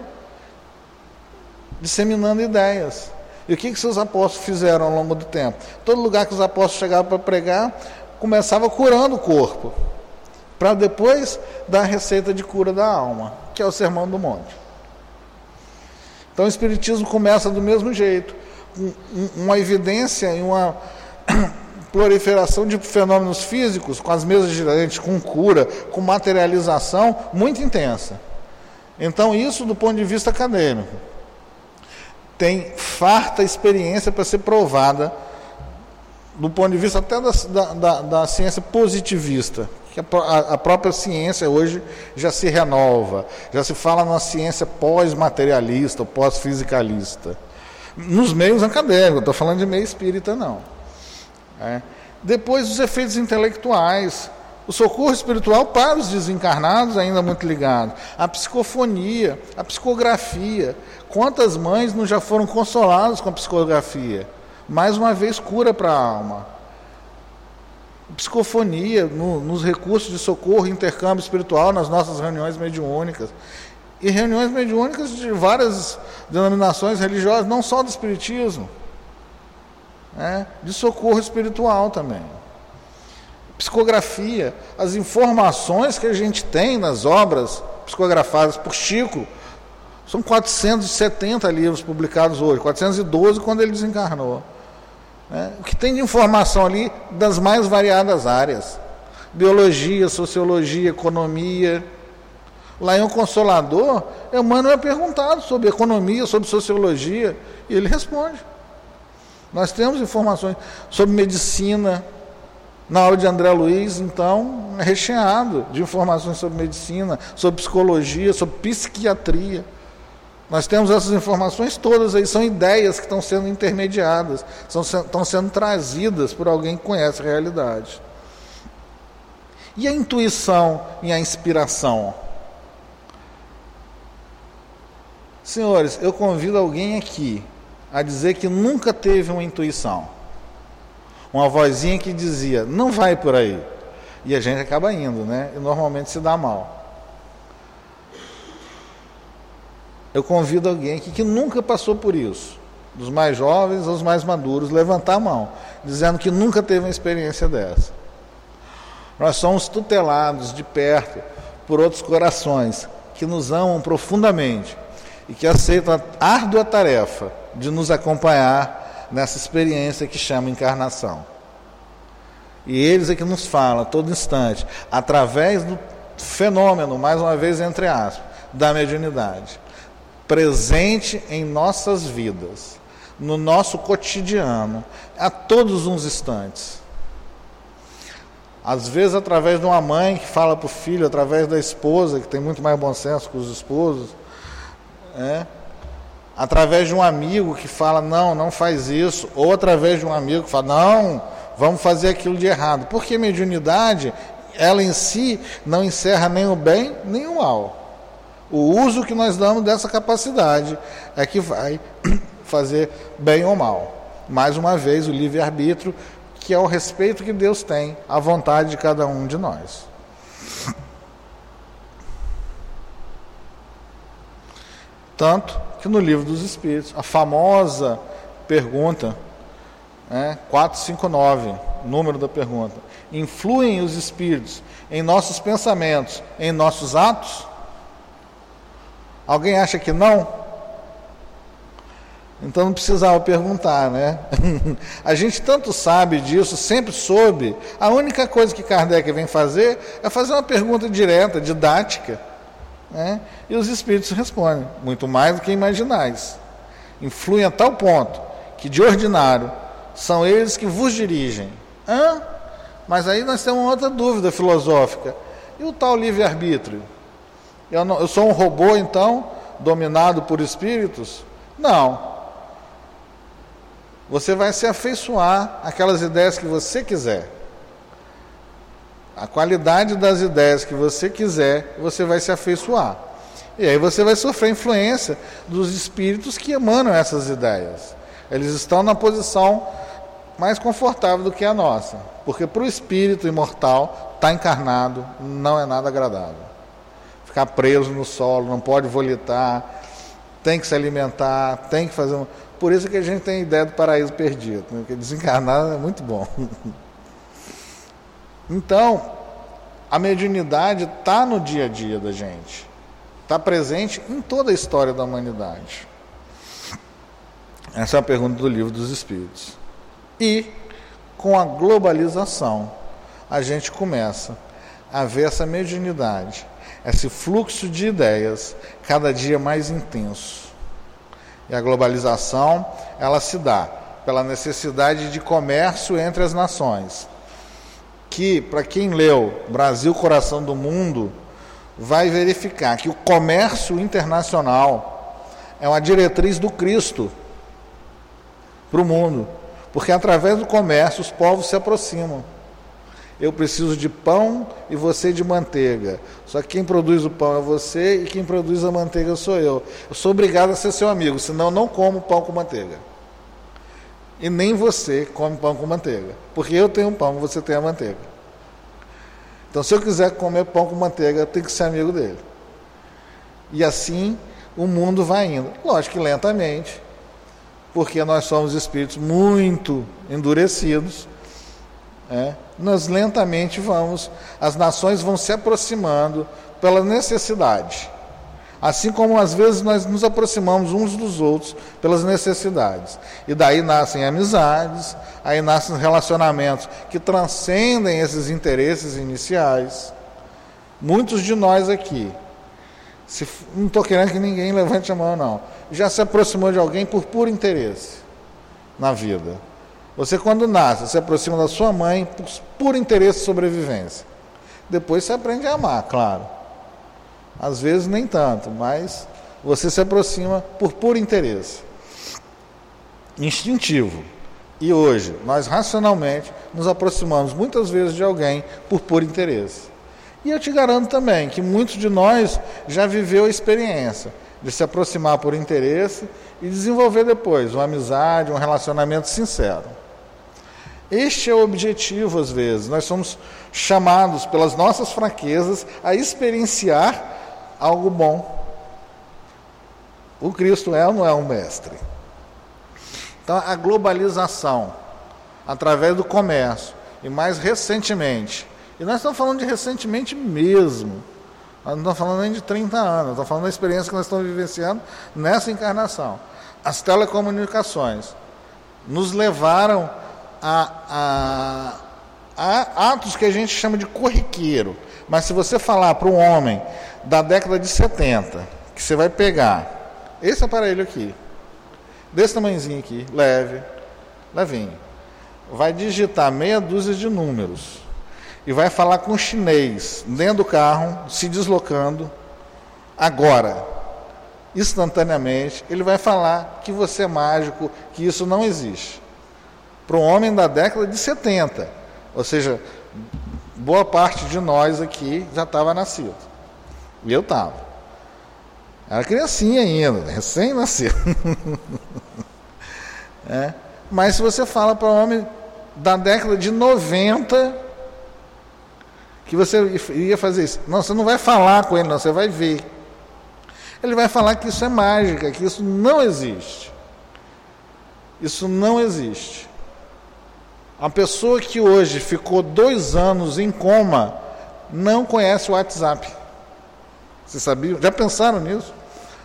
Disseminando ideias. E o que, que seus apóstolos fizeram ao longo do tempo? Todo lugar que os apóstolos chegavam para pregar, começava curando o corpo, para depois dar a receita de cura da alma, que é o Sermão do Monte. Então o Espiritismo começa do mesmo jeito, com uma evidência e uma proliferação de fenômenos físicos, com as mesas girantes, com cura, com materialização muito intensa. Então isso, do ponto de vista acadêmico, tem farta experiência para ser provada, do ponto de vista até da, da, da ciência positivista, que a, a própria ciência hoje já se renova, já se fala na ciência pós-materialista, pós-fisicalista, nos meios acadêmicos, estou falando de meio espírita não. É. Depois os efeitos intelectuais, o socorro espiritual para os desencarnados ainda muito ligado, a psicofonia, a psicografia. Quantas mães não já foram consoladas com a psicografia? Mais uma vez, cura para a alma. Psicofonia, no, nos recursos de socorro e intercâmbio espiritual, nas nossas reuniões mediúnicas. E reuniões mediúnicas de várias denominações religiosas, não só do espiritismo, né? De socorro espiritual também. Psicografia, as informações que a gente tem nas obras psicografadas por Chico, são quatrocentos e setenta livros publicados hoje, quatrocentos e doze quando ele desencarnou. É, o que tem de informação ali das mais variadas áreas, biologia, sociologia, economia. Lá em O Consolador, Emmanuel é perguntado sobre economia, sobre sociologia, e ele responde. Nós temos informações sobre medicina. Na aula de André Luiz, então, é recheado de informações sobre medicina, sobre psicologia, sobre psiquiatria. Nós temos essas informações todas aí, são ideias que estão sendo intermediadas, são, estão sendo trazidas por alguém que conhece a realidade. E a intuição e a inspiração? Senhores, eu convido alguém aqui a dizer que nunca teve uma intuição. Uma vozinha que dizia, não vai por aí. E a gente acaba indo, né? E normalmente se dá mal. Eu convido alguém aqui que nunca passou por isso, dos mais jovens aos mais maduros, levantar a mão, dizendo que nunca teve uma experiência dessa. Nós somos tutelados de perto por outros corações que nos amam profundamente e que aceitam a árdua tarefa de nos acompanhar nessa experiência que chama encarnação. E eles é que nos falam a todo instante, através do fenômeno, mais uma vez entre aspas, da mediunidade, presente em nossas vidas, no nosso cotidiano, a todos os instantes. Às vezes através de uma mãe que fala para o filho, através da esposa, que tem muito mais bom senso que os esposos, é? Através de um amigo que fala, não, não faz isso, ou através de um amigo que fala, não, vamos fazer aquilo de errado. Porque mediunidade, ela em si não encerra nem o bem, nem o mal. O uso que nós damos dessa capacidade é que vai fazer bem ou mal. Mais uma vez, o livre-arbítrio, que é o respeito que Deus tem à vontade de cada um de nós. Tanto que no Livro dos Espíritos, a famosa pergunta, né, quatrocentos e cinquenta e nove, número da pergunta, influem os espíritos em nossos pensamentos, em nossos atos? Alguém acha que não? Então não precisava perguntar, né? A gente tanto sabe disso, sempre soube. A única coisa que Kardec vem fazer é fazer uma pergunta direta, didática, né? E os espíritos respondem, muito mais do que imaginais. Influem a tal ponto que, de ordinário, são eles que vos dirigem. Hã? Mas aí nós temos outra dúvida filosófica. E o tal livre-arbítrio? Eu, não, eu sou um robô, então, dominado por espíritos? Não. Você vai se afeiçoar àquelas ideias que você quiser. A qualidade das ideias que você quiser, você vai se afeiçoar. E aí você vai sofrer a influência dos espíritos que emanam essas ideias. Eles estão na posição mais confortável do que a nossa. Porque para o espírito imortal, estar encarnado não é nada agradável. Ficar preso no solo, não pode volitar, tem que se alimentar, tem que fazer... Um... Por isso que a gente tem a ideia do paraíso perdido, né? Porque desencarnado é muito bom. Então, a mediunidade está no dia a dia da gente. Está presente em toda a história da humanidade. Essa é a pergunta do Livro dos Espíritos. E, com a globalização, a gente começa a ver essa mediunidade, esse fluxo de ideias cada dia mais intenso. E a globalização, ela se dá pela necessidade de comércio entre as nações, que, para quem leu Brasil, Coração do Mundo, vai verificar que o comércio internacional é uma diretriz do Cristo para o mundo, porque através do comércio os povos se aproximam. Eu preciso de pão e você de manteiga. Só que quem produz o pão é você e quem produz a manteiga sou eu. Eu sou obrigado a ser seu amigo, senão eu não como pão com manteiga. E nem você come pão com manteiga, porque eu tenho pão e você tem a manteiga. Então, se eu quiser comer pão com manteiga, eu tenho que ser amigo dele. E assim o mundo vai indo. Lógico que lentamente, porque nós somos espíritos muito endurecidos, é, nós lentamente vamos, as nações vão se aproximando pela necessidade. Assim como às vezes nós nos aproximamos uns dos outros pelas necessidades. E daí nascem amizades, aí nascem relacionamentos que transcendem esses interesses iniciais. Muitos de nós aqui, se, não estou querendo que ninguém levante a mão não, já se aproximou de alguém por puro interesse na vida. Você, quando nasce, se aproxima da sua mãe por puro interesse de sobrevivência. Depois você aprende a amar, claro. Às vezes nem tanto, mas você se aproxima por puro interesse. Instintivo. E hoje, nós racionalmente nos aproximamos muitas vezes de alguém por puro interesse. E eu te garanto também que muitos de nós já viveu a experiência de se aproximar por interesse e desenvolver depois uma amizade, um relacionamento sincero. Este é o objetivo, às vezes. Nós somos chamados pelas nossas fraquezas a experienciar algo bom. O Cristo é ou não é um mestre? Então, a globalização, através do comércio, e mais recentemente, e nós estamos falando de recentemente mesmo, nós não estamos falando nem de trinta anos, estamos falando da experiência que nós estamos vivenciando nessa encarnação. As telecomunicações nos levaram a, a, a atos que a gente chama de corriqueiro. Mas se você falar para um homem da década de setenta, que você vai pegar esse aparelho aqui, desse tamanhozinho aqui, leve, levinho, vai digitar meia dúzia de números e vai falar com um chinês dentro do carro, se deslocando, agora, instantaneamente, ele vai falar que você é mágico, que isso não existe. Para um homem da década de setenta, ou seja, boa parte de nós aqui já estava nascido. E eu estava. Era criancinha ainda, recém-nascido. É. Mas se você fala para um homem da década de noventa, que você ia fazer isso, não, você não vai falar com ele, não, você vai ver. Ele vai falar que isso é mágica, que isso não existe. Isso não existe. A pessoa que hoje ficou dois anos em coma não conhece o WhatsApp. Vocês sabiam? Já pensaram nisso?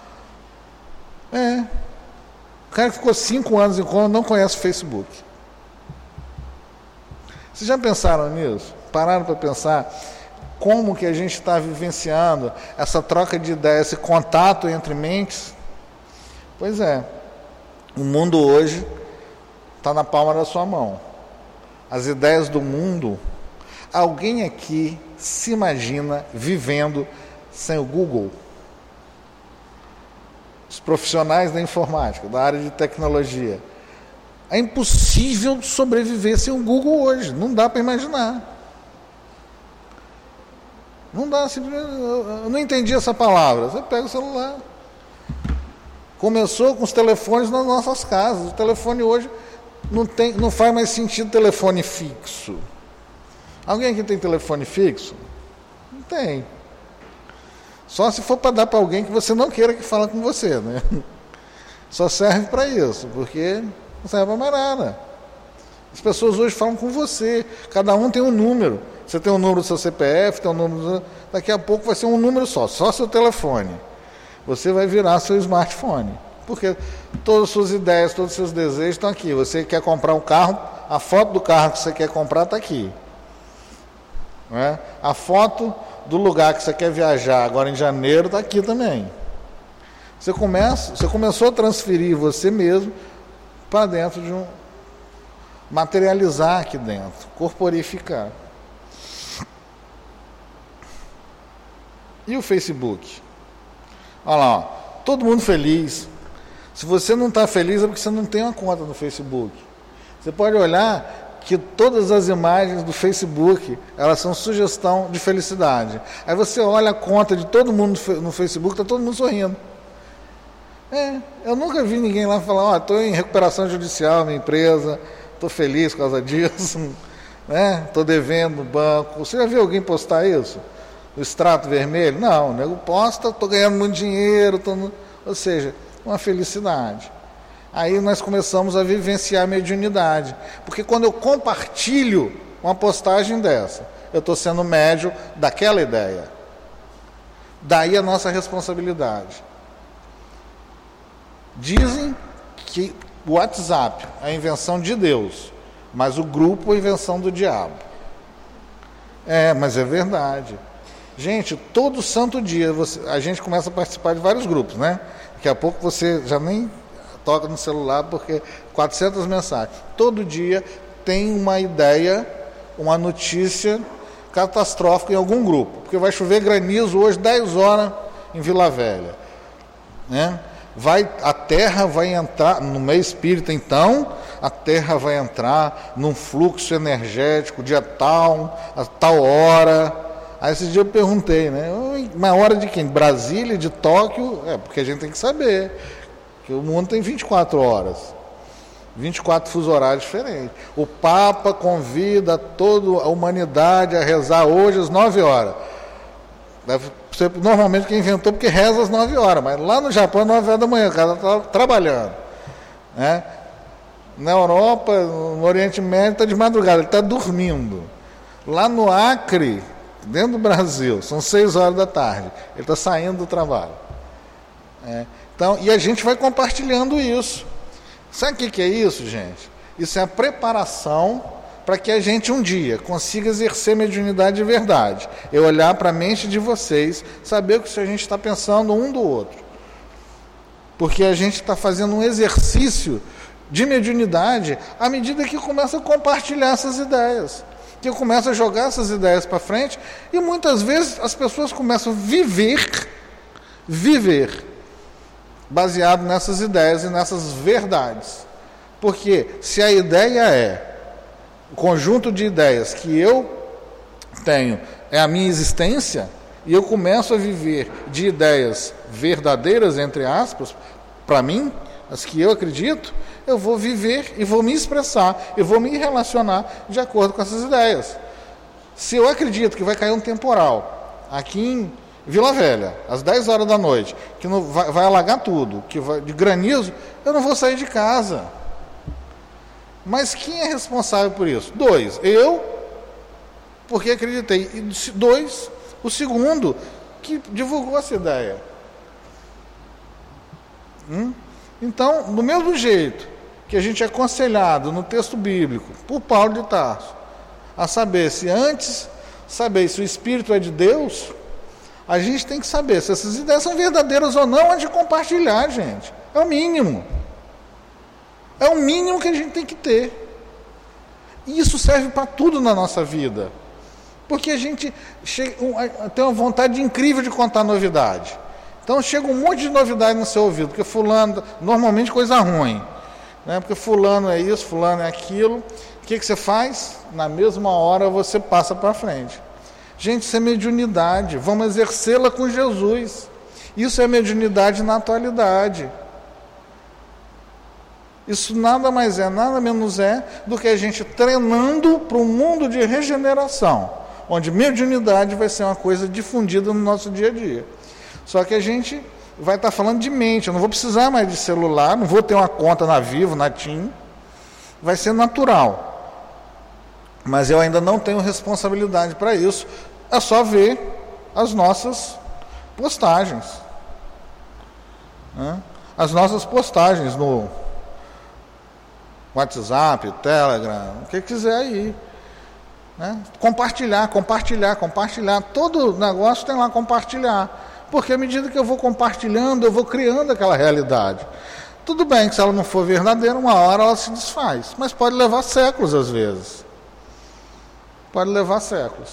É. O cara que ficou cinco anos em coma não conhece o Facebook. Vocês já pensaram nisso? Pararam para pensar como que a gente está vivenciando essa troca de ideias, esse contato entre mentes? Pois é. O mundo hoje está na palma da sua mão. As ideias do mundo, alguém aqui se imagina vivendo sem o Google? Os profissionais da informática, da área de tecnologia. É impossível sobreviver sem o Google hoje, não dá para imaginar. Não dá, simplesmente, eu não entendi essa palavra. Você pega o celular. Começou com os telefones nas nossas casas. O telefone hoje não, tem, não faz mais sentido telefone fixo. Alguém aqui tem telefone fixo? Não tem. Só se for para dar para alguém que você não queira que fale com você, né? Só serve para isso, porque não serve para mais nada. As pessoas hoje falam com você. Cada um tem um número. Você tem um número do seu C P F, tem um número do... Daqui a pouco vai ser um número só, só seu telefone. Você vai virar seu smartphone. Porque todas as suas ideias, todos os seus desejos estão aqui. Você quer comprar um carro, a foto do carro que você quer comprar está aqui. Não é? A foto do lugar que você quer viajar agora em janeiro está aqui também. Você, começa, você começou a transferir você mesmo para dentro de um... materializar aqui dentro, corporificar. E o Facebook? Olha lá, ó, todo mundo feliz. Se você não está feliz é porque você não tem uma conta no Facebook. Você pode olhar que todas as imagens do Facebook, elas são sugestão de felicidade. Aí você olha a conta de todo mundo no Facebook, está todo mundo sorrindo. É, eu nunca vi ninguém lá falar, ó, estou em recuperação judicial, minha empresa, estou feliz por causa disso, né? Estou devendo no banco. Você já viu alguém postar isso? O extrato vermelho? Não, o nego posta, estou ganhando muito dinheiro, tô no... ou seja, uma felicidade. Aí nós começamos a vivenciar a mediunidade, porque quando eu compartilho uma postagem dessa, eu estou sendo médium daquela ideia. Daí a nossa responsabilidade. Dizem que o WhatsApp é a invenção de Deus, mas o grupo é a invenção do diabo. É, mas é verdade. Gente, todo santo dia você, a gente começa a participar de vários grupos, né? Daqui a pouco você já nem toca no celular porque quatrocentas mensagens. Todo dia tem uma ideia, uma notícia catastrófica em algum grupo. Porque vai chover granizo hoje, dez horas, em Vila Velha. Né? Vai, a Terra vai entrar, no meio espírita então, a Terra vai entrar num fluxo energético, dia tal, a tal hora. Aí esse dia eu perguntei, né? Uma hora de quem? Brasília, de Tóquio? É, porque a gente tem que saber que o mundo tem vinte e quatro horas. vinte e quatro fuso horários diferentes. O Papa convida toda a humanidade a rezar hoje às nove horas. Deve ser normalmente quem inventou, porque reza às nove horas, mas lá no Japão, nove horas da manhã, o cara está trabalhando. Né? Na Europa, no Oriente Médio, está de madrugada, ele está dormindo. Lá no Acre, dentro do Brasil, são seis horas da tarde, ele está saindo do trabalho. É. Então, e a gente vai compartilhando isso. Sabe o que, que é isso, gente? Isso é a preparação para que a gente um dia consiga exercer mediunidade de verdade. Eu olhar para a mente de vocês, saber o que a gente está pensando um do outro. Porque a gente está fazendo um exercício de mediunidade à medida que começa a compartilhar essas ideias. Que eu começo a jogar essas ideias para frente e muitas vezes as pessoas começam a viver, viver, baseado nessas ideias e nessas verdades. Porque se a ideia é o conjunto de ideias que eu tenho, é a minha existência, e eu começo a viver de ideias verdadeiras, entre aspas, para mim, as que eu acredito, eu vou viver e vou me expressar, eu vou me relacionar de acordo com essas ideias. Se eu acredito que vai cair um temporal aqui em Vila Velha, às dez horas da noite, que não vai, vai alagar tudo, que vai, de granizo, eu não vou sair de casa. Mas quem é responsável por isso? Dois, eu, porque acreditei. E dois, o segundo, que divulgou essa ideia. Hum? Então, do mesmo jeito que a gente é aconselhado no texto bíblico, por Paulo de Tarso, a saber se antes, saber se o Espírito é de Deus, a gente tem que saber se essas ideias são verdadeiras ou não, antes de compartilhar, gente. É o mínimo. É o mínimo que a gente tem que ter. E isso serve para tudo na nossa vida. Porque a gente chega, tem uma vontade incrível de contar novidade. Então chega um monte de novidade no seu ouvido, porque fulano, normalmente coisa ruim. Né? Porque fulano é isso, fulano é aquilo. O que, que você faz? Na mesma hora você passa para frente. Gente, isso é mediunidade. Vamos exercê-la com Jesus. Isso é mediunidade na atualidade. Isso nada mais é, nada menos é do que a gente treinando para um mundo de regeneração, onde mediunidade vai ser uma coisa difundida no nosso dia a dia. Só que a gente vai estar falando de mente. Eu não vou precisar mais de celular, não vou ter uma conta na Vivo, na TIM. Vai ser natural. Mas eu ainda não tenho responsabilidade para isso. É só ver as nossas postagens. As nossas postagens no WhatsApp, Telegram, o que quiser aí. Né? Compartilhar, compartilhar, compartilhar. Todo negócio tem lá compartilhar. Porque à medida que eu vou compartilhando, eu vou criando aquela realidade. Tudo bem que se ela não for verdadeira, uma hora ela se desfaz. Mas pode levar séculos às vezes. Pode levar séculos.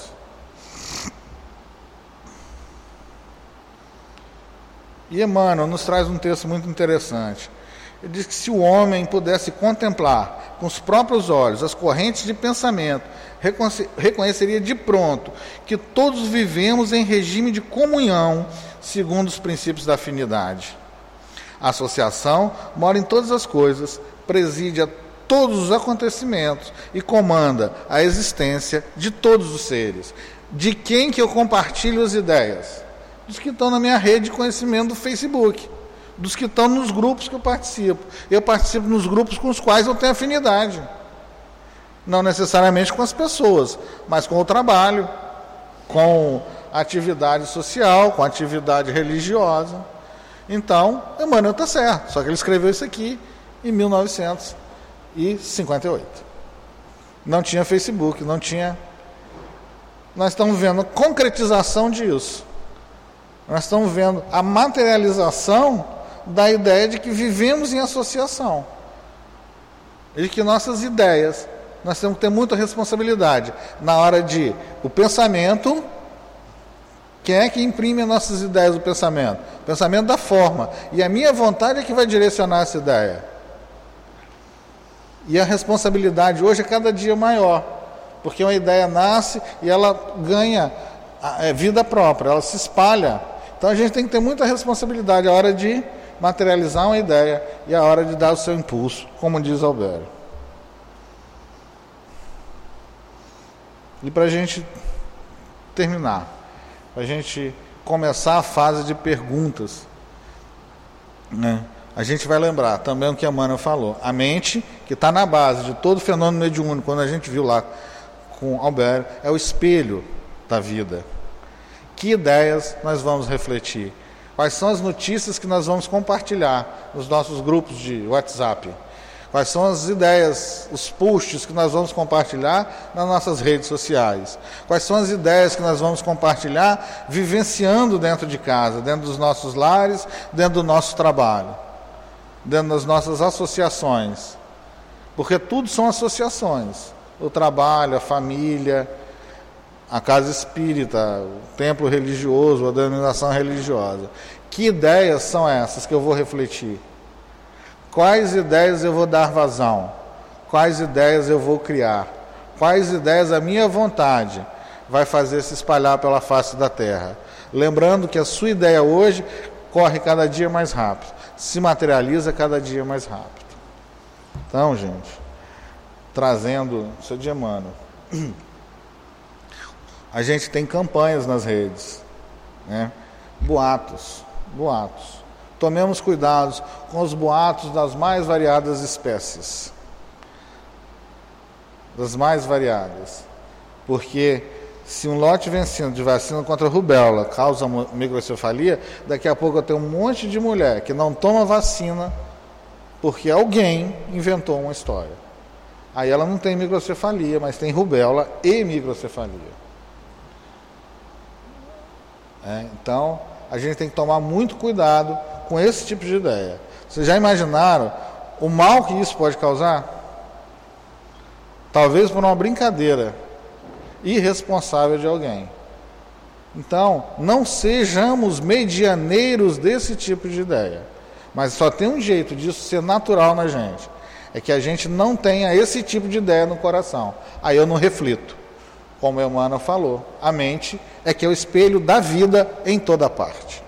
E Emmanuel nos traz um texto muito interessante. Ele diz que se o homem pudesse contemplar com os próprios olhos as correntes de pensamento, reconheceria de pronto que todos vivemos em regime de comunhão, segundo os princípios da afinidade. A associação mora em todas as coisas, preside a todos os acontecimentos e comanda a existência de todos os seres. De quem que eu compartilho as ideias? Dos que estão na minha rede de conhecimento do Facebook, dos que estão nos grupos que eu participo. Eu participo nos grupos com os quais eu tenho afinidade. Não necessariamente com as pessoas, mas com o trabalho, com a atividade social, com a atividade religiosa. Então, Emmanuel está certo, só que ele escreveu isso aqui em mil novecentos e cinquenta e oito. Não tinha Facebook, não tinha... Nós estamos vendo a concretização disso. Nós estamos vendo a materialização da ideia de que vivemos em associação. E de que nossas ideias, nós temos que ter muita responsabilidade. Na hora de o pensamento, quem é que imprime as nossas ideias do pensamento? O pensamento da forma. E a minha vontade é que vai direcionar essa ideia. E a responsabilidade hoje é cada dia maior. Porque uma ideia nasce e ela ganha vida própria, ela se espalha. Então a gente tem que ter muita responsabilidade a hora de materializar uma ideia e a hora de dar o seu impulso, como diz Albério. E para a gente terminar, para a gente começar a fase de perguntas, né? A gente vai lembrar também o que a Emmanuel falou. A mente, que está na base de todo fenômeno mediúnico, quando a gente viu lá com Albério, é o espelho da vida. Que ideias nós vamos refletir? Quais são as notícias que nós vamos compartilhar nos nossos grupos de WhatsApp? Quais são as ideias, os posts que nós vamos compartilhar nas nossas redes sociais? Quais são as ideias que nós vamos compartilhar vivenciando dentro de casa, dentro dos nossos lares, dentro do nosso trabalho, dentro das nossas associações? Porque tudo são associações. O trabalho, a família, a casa espírita, o templo religioso, a denominação religiosa. Que ideias são essas que eu vou refletir? Quais ideias eu vou dar vazão? Quais ideias eu vou criar? Quais ideias a minha vontade vai fazer se espalhar pela face da terra? Lembrando que a sua ideia hoje corre cada dia mais rápido, se materializa cada dia mais rápido. Então, gente, trazendo isso de Emmanuel, a gente tem campanhas nas redes, né? Boatos, boatos. Tomemos cuidados com os boatos das mais variadas espécies. Das mais variadas. Porque se um lote vencido de vacina contra a rubéola causa microcefalia, daqui a pouco eu tenho um monte de mulher que não toma vacina porque alguém inventou uma história. Aí ela não tem microcefalia, mas tem rubéola e microcefalia. É, então, a gente tem que tomar muito cuidado com esse tipo de ideia. Vocês já imaginaram o mal que isso pode causar? Talvez por uma brincadeira irresponsável de alguém. Então, não sejamos medianeiros desse tipo de ideia. Mas só tem um jeito disso ser natural na gente. É que a gente não tenha esse tipo de ideia no coração. Aí eu não reflito. como Emmanuel falou, a mente é que é o espelho da vida em toda parte.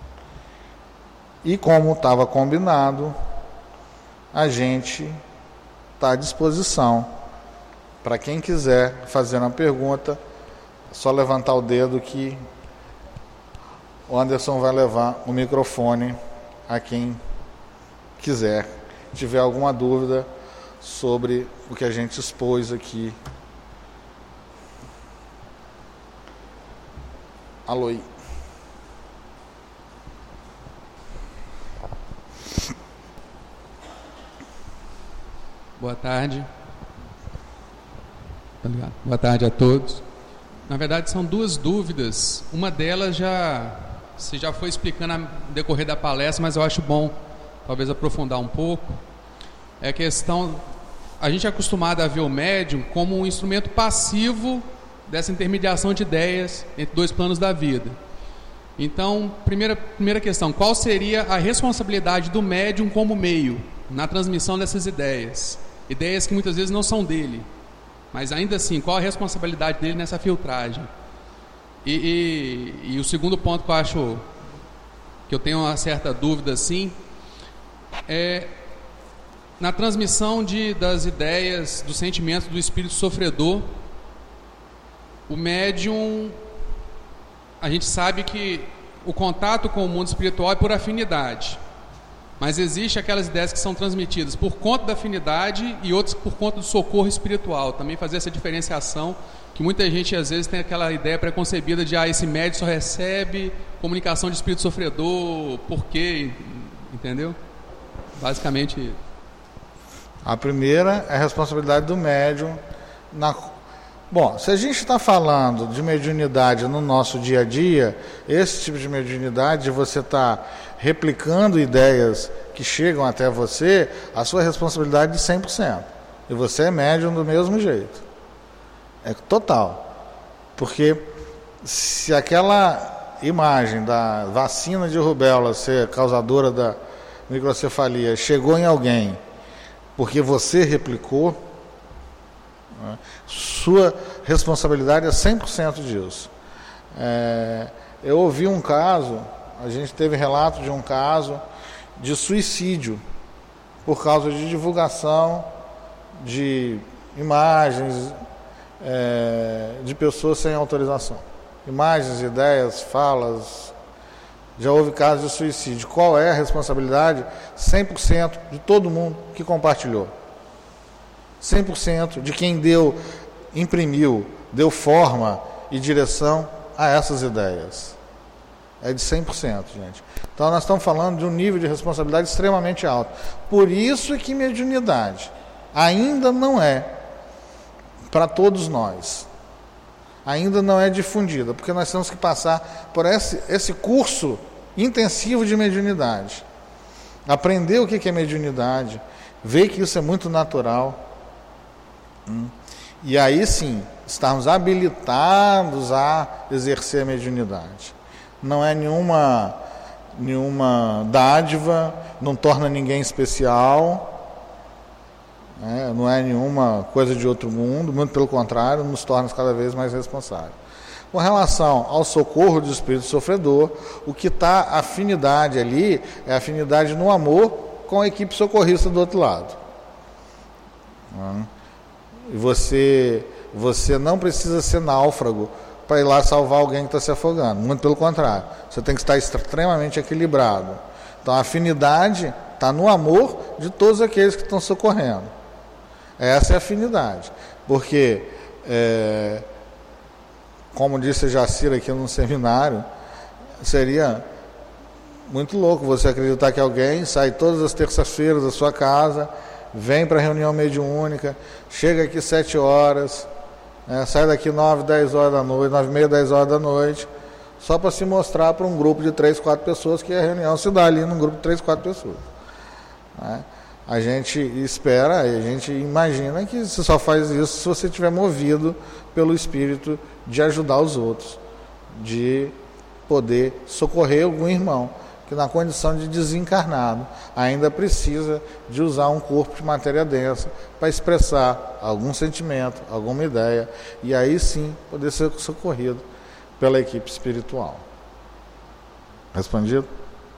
E como estava combinado, a gente está à disposição para quem quiser fazer uma pergunta, é só levantar o dedo que o Anderson vai levar o microfone a quem quiser, tiver alguma dúvida sobre o que a gente expôs aqui. Alô. Boa tarde. Obrigado. Boa tarde a todos. Na verdade, são duas dúvidas. Uma delas já você já foi explicando no decorrer da palestra, mas eu acho bom talvez aprofundar um pouco. É a questão, a gente é acostumado a ver o médium como um instrumento passivo dessa intermediação de ideias entre dois planos da vida. Então, primeira, primeira questão, qual seria a responsabilidade do médium como meio na transmissão dessas ideias? Ideias que muitas vezes não são dele, mas ainda assim, qual a responsabilidade dele nessa filtragem? E, e, e o segundo ponto que eu acho que eu tenho uma certa dúvida assim é na transmissão de, das ideias, dos sentimentos do espírito sofredor. O médium, a gente sabe que o contato com o mundo espiritual é por afinidade, mas existe aquelas ideias que são transmitidas por conta da afinidade e outras por conta do socorro espiritual. Também fazer essa diferenciação, que muita gente às vezes tem aquela ideia preconcebida de ah, esse médium só recebe comunicação de espírito sofredor, por quê? Entendeu? Basicamente. A primeira é a responsabilidade do médium. Na... Bom, se a gente está falando de mediunidade no nosso dia a dia, esse tipo de mediunidade, você está replicando ideias que chegam até você, a sua responsabilidade é de cem por cento. E você é médium do mesmo jeito. É total. Porque se aquela imagem da vacina de rubéola ser causadora da microcefalia chegou em alguém porque você replicou, né, sua responsabilidade é cem por cento disso. É, eu ouvi um caso, a gente teve relato de um caso de suicídio por causa de divulgação de imagens é, de pessoas sem autorização. Imagens, ideias, falas. Já houve casos de suicídio. Qual é a responsabilidade? cem por cento de todo mundo que compartilhou. cem por cento de quem deu, imprimiu, deu forma e direção a essas ideias. É de cem por cento, gente. Então nós estamos falando de um nível de responsabilidade extremamente alto. Por isso é que mediunidade ainda não é para todos nós. Ainda não é difundida, porque nós temos que passar por esse, esse curso intensivo de mediunidade. Aprender o que é mediunidade, ver que isso é muito natural. Hum. E aí sim, estarmos habilitados a exercer a mediunidade. Não é nenhuma, nenhuma dádiva, não torna ninguém especial, né? Não é nenhuma coisa de outro mundo, muito pelo contrário, nos torna cada vez mais responsáveis. Com relação ao socorro do espírito sofredor, o que está afinidade ali é afinidade no amor com a equipe socorrista do outro lado. E você, você não precisa ser náufrago para ir lá salvar alguém que está se afogando. Muito pelo contrário. Você tem que estar extremamente equilibrado. Então a afinidade está no amor de todos aqueles que estão socorrendo. Essa é a afinidade. Porque, é, como disse a Jacira aqui no seminário, seria muito louco você acreditar que alguém sai todas as terças-feiras da sua casa, vem para a reunião mediúnica, chega aqui sete horas, é, sai daqui nove, dez horas da noite, nove e meia, dez horas da noite, só para se mostrar para um grupo de três, quatro pessoas que a reunião se dá ali num grupo de três, quatro pessoas. Né? A gente espera, a gente imagina que você só faz isso se você estiver movido pelo espírito de ajudar os outros, de poder socorrer algum irmão que na condição de desencarnado ainda precisa de usar um corpo de matéria densa para expressar algum sentimento, alguma ideia, e aí sim poder ser socorrido pela equipe espiritual. Respondido?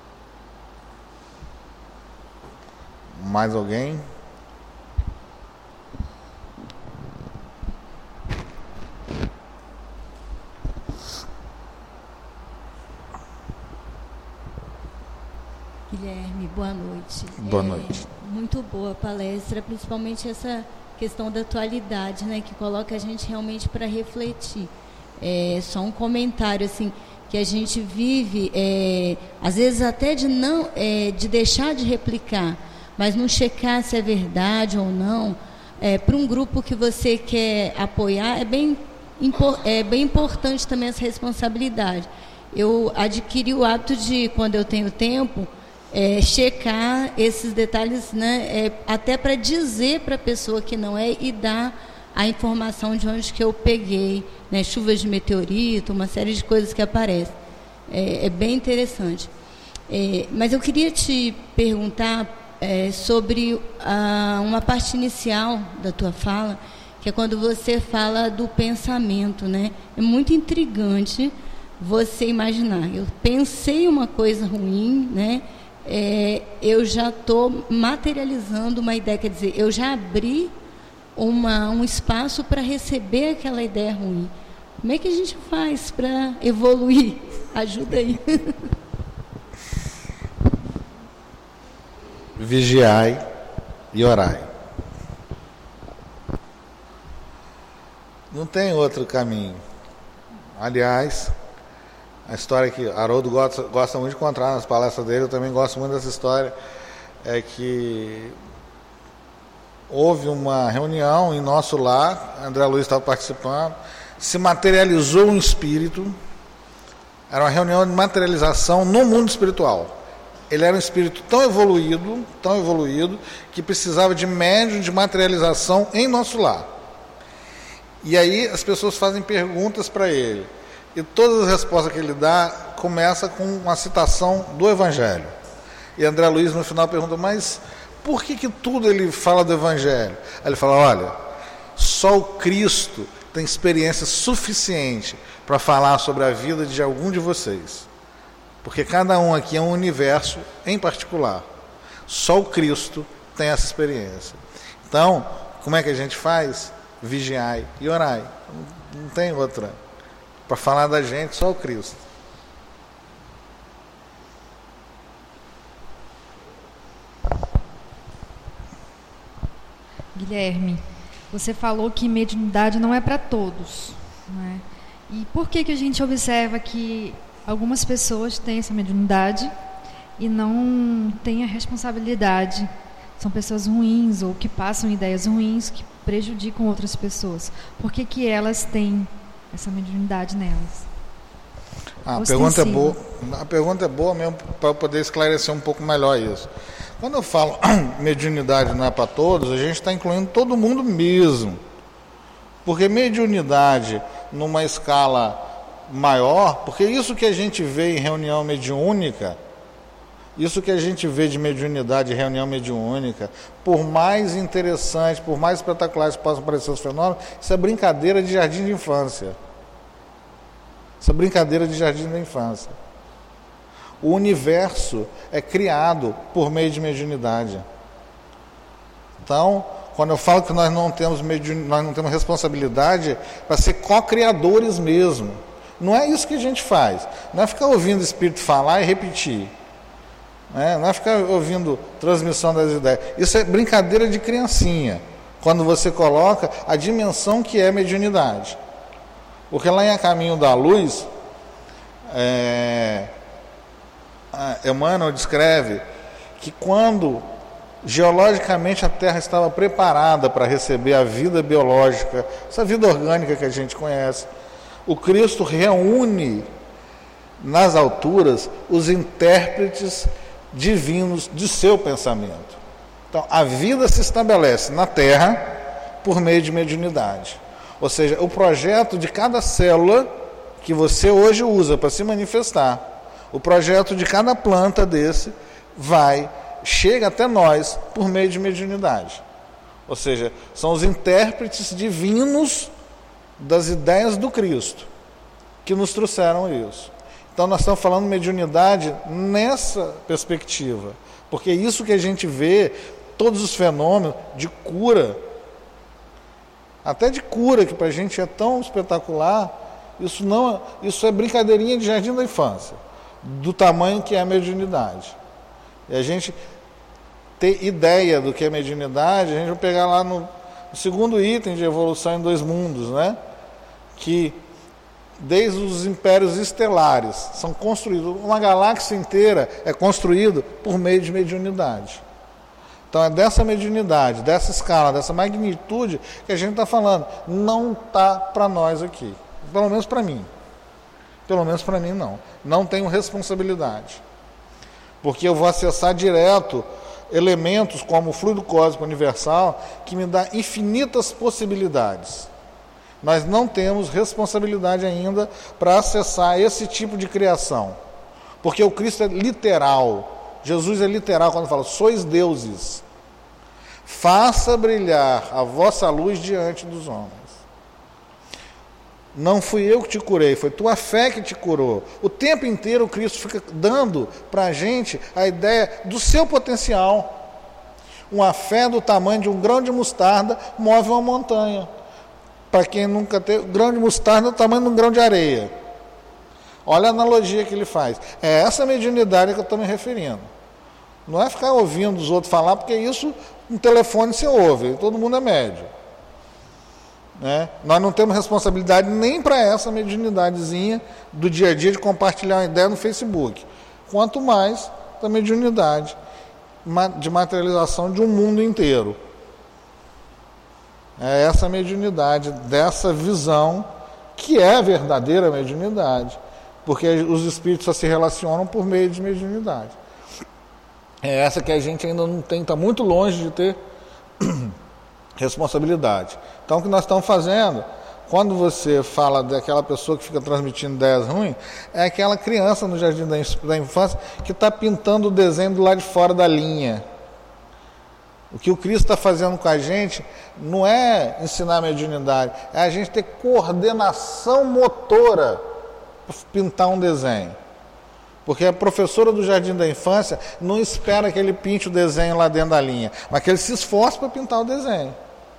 Mais alguém? Guilherme, boa noite. Boa noite. É, muito boa a palestra, principalmente essa questão da atualidade, né, que coloca a gente realmente para refletir. É, só um comentário, assim, que a gente vive, é, às vezes até de, não, é, de deixar de replicar, mas não checar se é verdade ou não, é, para um grupo que você quer apoiar, é bem, é bem importante também essa responsabilidade. Eu adquiri o hábito de, quando eu tenho tempo, É, checar esses detalhes, né, é, até para dizer para a pessoa que não é e dar a informação de onde que eu peguei, né, chuvas de meteorito, uma série de coisas que aparecem. É, é bem interessante. É, mas eu queria te perguntar é, sobre a, uma parte inicial da tua fala, que é quando você fala do pensamento, né? É muito intrigante você imaginar. Eu pensei uma coisa ruim, né? É, eu já estou materializando uma ideia, quer dizer, eu já abri uma, um espaço para receber aquela ideia ruim. Como é que a gente faz para evoluir? Ajuda aí. Vigiai e orai. Não tem outro caminho. Aliás, a história que Haroldo gosta, gosta muito de contar nas palestras dele, eu também gosto muito dessa história, é que houve uma reunião em nosso lar, André Luiz estava participando, se materializou um espírito, era uma reunião de materialização no mundo espiritual. Ele era um espírito tão evoluído, tão evoluído, que precisava de médium de materialização em nosso lar. E aí as pessoas fazem perguntas para ele. E todas as respostas que ele dá começa com uma citação do Evangelho. E André Luiz no final pergunta, mas por que que tudo ele fala do Evangelho? Aí ele fala, olha, só o Cristo tem experiência suficiente para falar sobre a vida de algum de vocês. Porque cada um aqui é um universo em particular. Só o Cristo tem essa experiência. Então, como é que a gente faz? Vigiai e orai. Não tem outra. Para falar da gente, só o Cristo. Guilherme, você falou que mediunidade não é para todos, né? E por que que a gente observa que algumas pessoas têm essa mediunidade e não têm a responsabilidade? São pessoas ruins ou que passam ideias ruins que prejudicam outras pessoas. Por que que elas têm essa mediunidade nelas? Ah, a pergunta é boa. A pergunta é boa mesmo para eu poder esclarecer um pouco melhor isso. Quando eu falo mediunidade não é para todos, a gente está incluindo todo mundo mesmo. Porque mediunidade numa escala maior, porque isso que a gente vê em reunião mediúnica, isso que a gente vê de mediunidade em reunião mediúnica, por mais interessante, por mais espetaculares que possam parecer os fenômenos, isso é brincadeira de jardim de infância. Isso é brincadeira de jardim da infância. O universo é criado por meio de mediunidade. Então, quando eu falo que nós não temos, mediun... nós não temos responsabilidade para ser co-criadores mesmo. Não é isso que a gente faz. Não é ficar ouvindo o espírito falar e repetir. É, não é ficar ouvindo transmissão das ideias. Isso é brincadeira de criancinha, quando você coloca a dimensão que é mediunidade. Porque lá em A Caminho da Luz, é, Emmanuel descreve que quando geologicamente a Terra estava preparada para receber a vida biológica, essa vida orgânica que a gente conhece, o Cristo reúne nas alturas os intérpretes divinos de seu pensamento. Então, a vida se estabelece na Terra por meio de mediunidade. Ou seja, o projeto de cada célula que você hoje usa para se manifestar, O projeto de cada planta desse vai, chega até nós por meio de mediunidade. Ou seja, são os intérpretes divinos das ideias do Cristo que nos trouxeram isso. Então nós estamos falando de mediunidade nessa perspectiva, porque é isso que a gente vê, todos os fenômenos de cura, até de cura, que para a gente é tão espetacular, isso, não, isso é brincadeirinha de jardim da infância, do tamanho que é a mediunidade. E a gente ter ideia do que é mediunidade, a gente vai pegar lá no, no segundo item de Evolução em Dois Mundos, né? Que desde os impérios estelares são construídos, uma galáxia inteira é construída por meio de mediunidade. Então é dessa mediunidade, dessa escala, dessa magnitude que a gente está falando. Não está para nós aqui, pelo menos para mim. Pelo menos para mim não. Não tenho responsabilidade. Porque eu vou acessar direto elementos como o fluido cósmico universal, que me dá infinitas possibilidades. Nós não temos responsabilidade ainda para acessar esse tipo de criação. Porque o Cristo é literal. Jesus é literal quando fala, sois deuses. Faça brilhar a vossa luz diante dos homens. Não fui eu que te curei, foi tua fé que te curou. O tempo inteiro o Cristo fica dando para a gente a ideia do seu potencial. Uma fé do tamanho de um grão de mostarda move uma montanha. Para quem nunca teve, grão de mostarda é o tamanho de um grão de areia. Olha a analogia que ele faz. É essa mediunidade que eu estou me referindo. Não é ficar ouvindo os outros falar, porque isso no telefone você ouve, todo mundo é médium. Né? Nós não temos responsabilidade nem para essa mediunidadezinha do dia a dia de compartilhar uma ideia no Facebook. Quanto mais da mediunidade de materialização de um mundo inteiro. É essa mediunidade, dessa visão, que é a verdadeira mediunidade, porque os espíritos só se relacionam por meio de mediunidade. É essa que a gente ainda não tem, está muito longe de ter responsabilidade. Então o que nós estamos fazendo, quando você fala daquela pessoa que fica transmitindo ideias ruins, é aquela criança no jardim da infância que está pintando o desenho do lado de fora da linha. O que o Cristo está fazendo com a gente não é ensinar a mediunidade, é a gente ter coordenação motora para pintar um desenho. Porque a professora do jardim da infância não espera que ele pinte o desenho lá dentro da linha, mas que ele se esforce para pintar o desenho.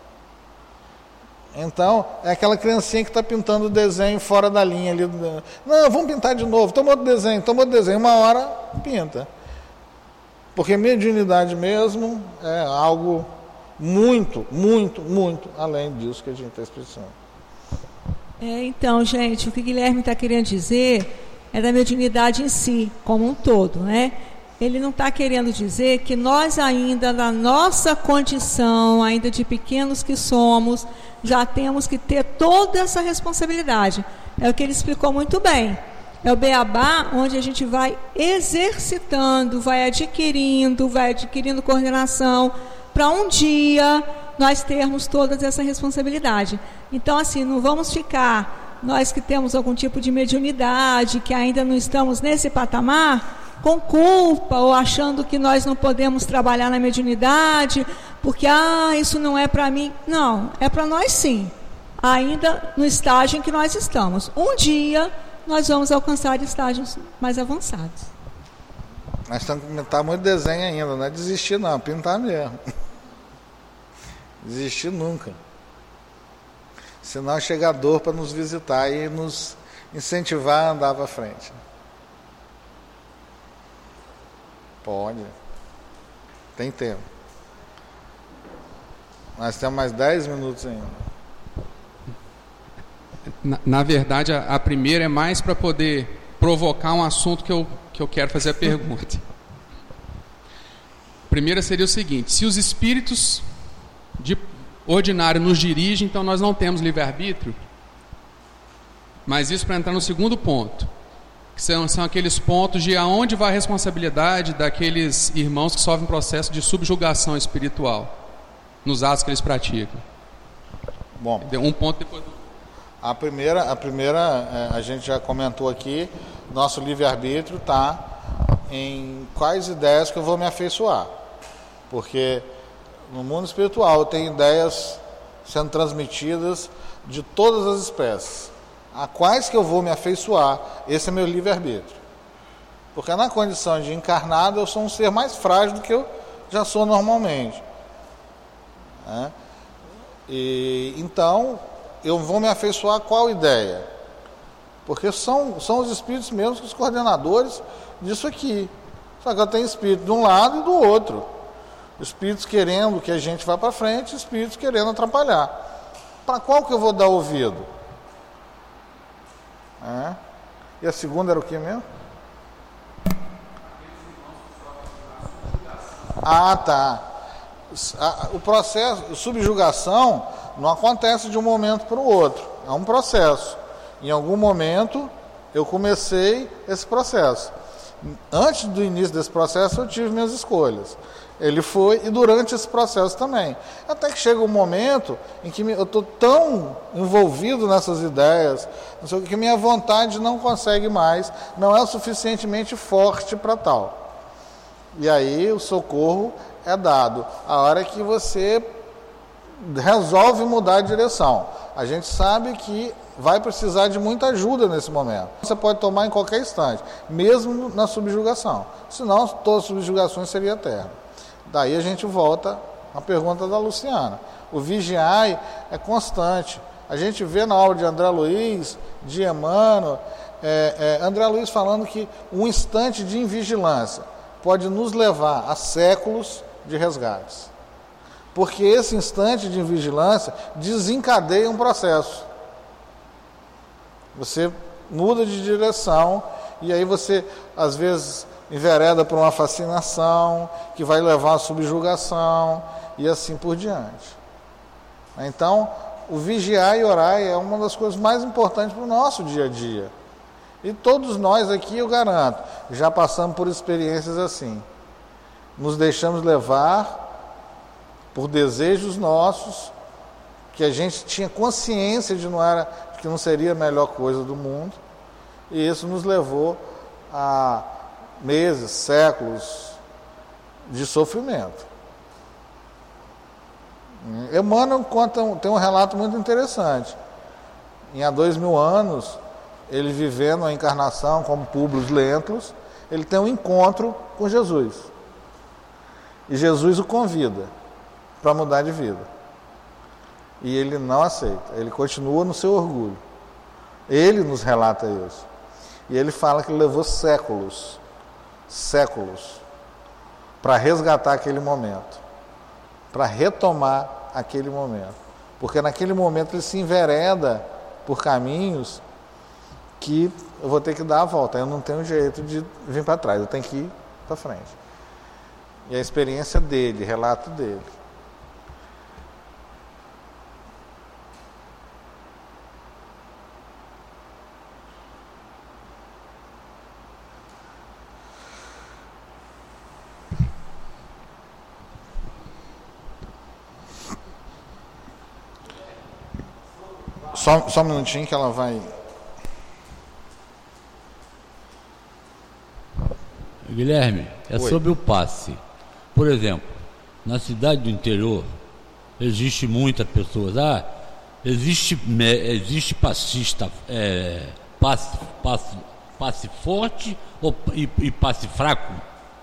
Então, é aquela criancinha que está pintando o desenho fora da linha ali. Não, vamos pintar de novo, toma outro desenho, toma outro desenho, uma hora pinta. Porque mediunidade mesmo é algo muito, muito, muito além disso que a gente está expressando. É, então, gente, o que o Guilherme está querendo dizer é da mediunidade em si, como um todo, né? Ele não está querendo dizer que nós ainda, na nossa condição, ainda de pequenos que somos, já temos que ter toda essa responsabilidade. É o que ele explicou muito bem. É o beabá onde a gente vai exercitando, vai adquirindo, vai adquirindo coordenação, para um dia nós termos toda essa responsabilidade. Então, assim, não vamos ficar, nós que temos algum tipo de mediunidade, que ainda não estamos nesse patamar, com culpa ou achando que nós não podemos trabalhar na mediunidade, porque, ah, isso não é para mim. Não, é para nós sim, ainda no estágio em que nós estamos. Um dia nós vamos alcançar estágios mais avançados. Nós temos que pintar muito desenho ainda, não é desistir não, pintar mesmo. Desistir nunca. Senão chega a dor para nos visitar e nos incentivar a andar para frente. Pode. Tem tempo. Nós temos mais dez minutos ainda. Na, na verdade, a, a primeira é mais para poder provocar um assunto que eu, que eu quero fazer a pergunta. A primeira seria o seguinte: se os espíritos de ordinário nos dirigem, então nós não temos livre-arbítrio. Mas isso para entrar no segundo ponto, que são, são aqueles pontos de aonde vai a responsabilidade daqueles irmãos que sofrem processo de subjugação espiritual nos atos que eles praticam. Bom, um ponto depois do... A primeira, a, primeira a gente já comentou aqui, nosso livre-arbítrio está em quais ideias que eu vou me afeiçoar. Porque no mundo espiritual tem ideias sendo transmitidas de todas as espécies. A quais que eu vou me afeiçoar, esse é meu livre-arbítrio. Porque na condição de encarnado eu sou um ser mais frágil do que eu já sou normalmente. Né? E, então, eu vou me afeiçoar a qual ideia? Porque são, são os espíritos mesmos, os coordenadores disso aqui. Só que eu tenho espírito de um lado e do outro. Espíritos querendo que a gente vá para frente, espíritos querendo atrapalhar. Para qual que eu vou dar ouvido? É. E a segunda era o que mesmo? Ah, tá. O processo, a subjugação não acontece de um momento para o outro. É um processo. Em algum momento eu comecei esse processo. Antes do início desse processo eu tive minhas escolhas. Ele foi, e durante esse processo também. Até que chega um momento em que eu estou tão envolvido nessas ideias, não sei, que minha vontade não consegue mais, não é o suficientemente forte para tal. E aí o socorro é dado a hora que você resolve mudar de direção. A gente sabe que vai precisar de muita ajuda nesse momento. Você pode tomar em qualquer instante, mesmo na subjugação. Senão, todas as subjugações seriam eternas. Daí a gente volta à pergunta da Luciana. O vigiai é constante. A gente vê na obra de André Luiz, de Emmanuel, é, é, André Luiz falando que um instante de invigilância pode nos levar a séculos de resgates. Porque esse instante de vigilância desencadeia um processo. Você muda de direção e aí você, às vezes, envereda por uma fascinação que vai levar à subjugação e assim por diante. Então, o vigiar e orar é uma das coisas mais importantes para o nosso dia a dia. E todos nós aqui, eu garanto, já passamos por experiências assim. Nos deixamos levar por desejos nossos, que a gente tinha consciência de não era, que não seria a melhor coisa do mundo, e isso nos levou a meses, séculos de sofrimento. Emmanuel conta, tem um relato muito interessante. Em há dois mil anos, ele vivendo a encarnação como Públio Lentulus, ele tem um encontro com Jesus. E Jesus o convida para mudar de vida. E ele não aceita, ele continua no seu orgulho. Ele nos relata isso. E ele fala que levou séculos, séculos, para resgatar aquele momento, para retomar aquele momento. Porque naquele momento ele se envereda por caminhos que eu vou ter que dar a volta, eu não tenho jeito de vir para trás, eu tenho que ir para frente. E a experiência dele, relato dele. Só, só um minutinho que ela vai... Guilherme, é Oi. Sobre o passe. Por exemplo, na cidade do interior, existe muitas pessoas. Ah, existe, existe passista, é, passe, passe, passe forte ou, e, e passe fraco?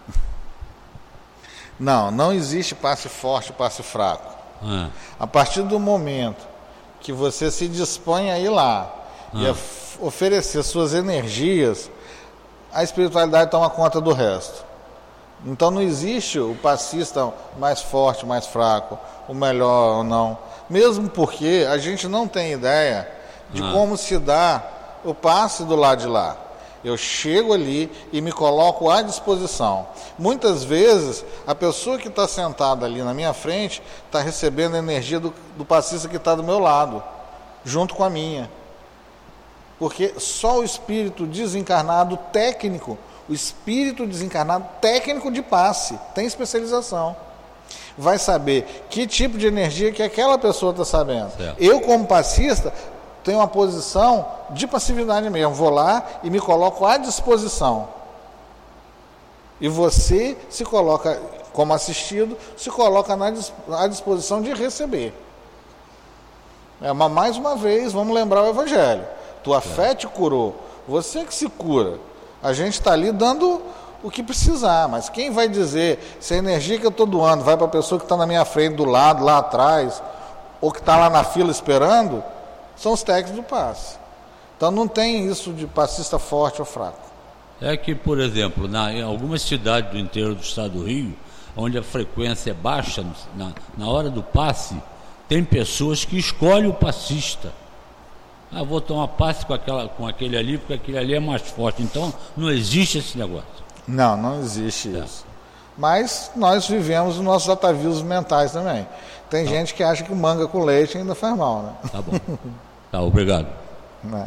Não, não existe passe forte e passe fraco. Ah. A partir do momento que você se dispõe a ir lá ah. e a oferecer suas energias, a espiritualidade toma conta do resto. Então não existe o passista mais forte, mais fraco, o melhor ou não. Mesmo porque a gente não tem ideia de ah. como se dá o passe do lado de lá. Eu chego ali e me coloco à disposição. Muitas vezes, a pessoa que está sentada ali na minha frente está recebendo a energia do, do passista que está do meu lado, junto com a minha. Porque só o espírito desencarnado técnico, o espírito desencarnado técnico de passe, tem especialização. Vai saber que tipo de energia que aquela pessoa está sabendo. Certo. Eu, como passista, tenho uma posição de passividade mesmo. Vou lá e me coloco à disposição. E você se coloca, como assistido, se coloca na, à disposição de receber. É, mas mais uma vez, vamos lembrar o Evangelho. Tua é. fé te curou. Você que se cura. A gente está ali dando o que precisar. Mas quem vai dizer se a energia que eu estou doando vai para a pessoa que está na minha frente, do lado, lá atrás, ou que está lá na fila esperando, são os técnicos do passe. Então não tem isso de passista forte ou fraco. É que, por exemplo, na, em algumas cidades do interior do estado do Rio, onde a frequência é baixa, na, na hora do passe, tem pessoas que escolhem o passista. Ah, vou tomar passe com, aquela, com aquele ali, porque aquele ali é mais forte. Então, não existe esse negócio. Não, não existe é. isso. Mas nós vivemos os nossos atavios mentais também. Tem tá. gente que acha que manga com leite ainda faz mal, né? Tá bom. Tá, obrigado. É.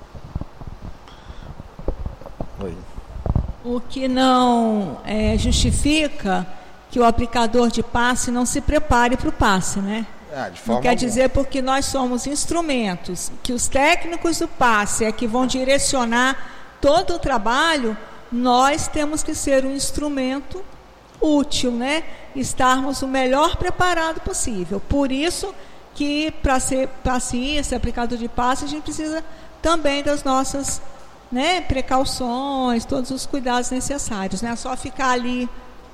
Oi. O que não é, justifica que o aplicador de passe não se prepare para o passe, né? Ah, de forma não quer alguma. dizer porque nós somos instrumentos, que os técnicos do passe é que vão direcionar todo o trabalho, nós temos que ser um instrumento útil, né? Estarmos o melhor preparado possível. Por isso que para ser passista, aplicador de passe, a gente precisa também das nossas, né, precauções, todos os cuidados necessários, não é só ficar ali.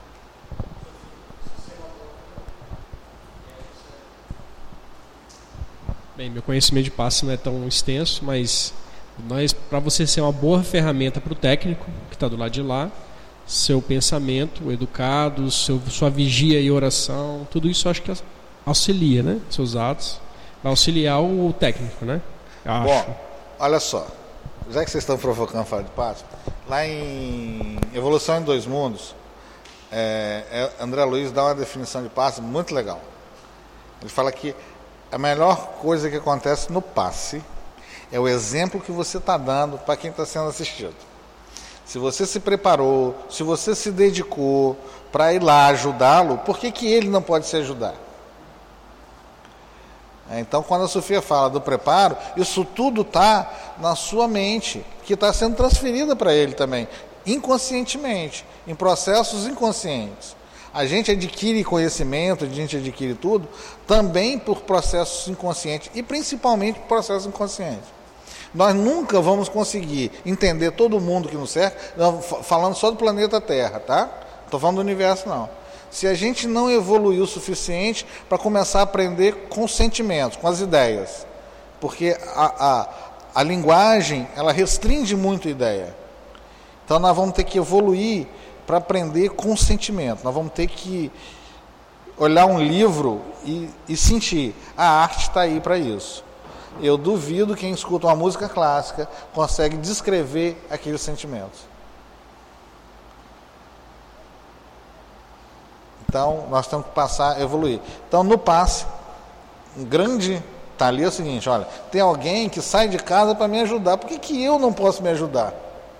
Bem, meu conhecimento de passe não é tão extenso, mas nós, para você ser uma boa ferramenta para o técnico que está do lado de lá, seu pensamento educado, seu, sua vigia e oração, tudo isso eu acho que auxilia, né? Seus atos, vai auxiliar o técnico, né? Eu acho. Bom, olha só, já que vocês estão provocando a fala de passe, lá em Evolução em Dois Mundos, é, é, André Luiz dá uma definição de passe muito legal. Ele fala que a melhor coisa que acontece no passe é o exemplo que você está dando para quem está sendo assistido. Se você se preparou, se você se dedicou para ir lá ajudá-lo, por que, que ele não pode se ajudar? Então, quando a Sofia fala do preparo, isso tudo está na sua mente, que está sendo transferida para ele também, inconscientemente, em processos inconscientes. A gente adquire conhecimento, a gente adquire tudo, também por processos inconscientes, e principalmente por processos inconscientes. Nós nunca vamos conseguir entender todo mundo que nos cerca, falando só do planeta Terra, tá? Não estou falando do universo, não. Se a gente não evoluir o suficiente para começar a aprender com os sentimentos, com as ideias. Porque a, a, a linguagem, ela restringe muito a ideia. Então nós vamos ter que evoluir para aprender com sentimento. Nós vamos ter que olhar um livro e, e sentir. A arte está aí para isso. Eu duvido quem escuta uma música clássica consegue descrever aqueles sentimentos. Então, nós temos que passar a evoluir. Então, no passe, um grande está ali é o seguinte, olha, tem alguém que sai de casa para me ajudar. Por que, que eu não posso me ajudar?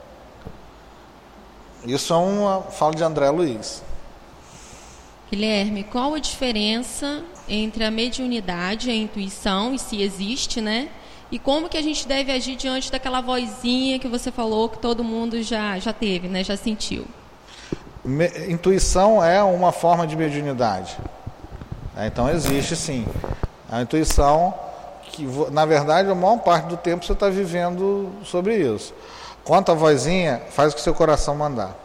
Isso é uma fala de André Luiz. Guilherme, qual a diferença entre a mediunidade e a intuição, e se existe, né? E como que a gente deve agir diante daquela vozinha que você falou que todo mundo já, já teve, né? Já sentiu? Me, intuição é uma forma de mediunidade. Então existe sim. A intuição, que na verdade a maior parte do tempo você está vivendo sobre isso. Quanto à vozinha, faz o que seu coração mandar.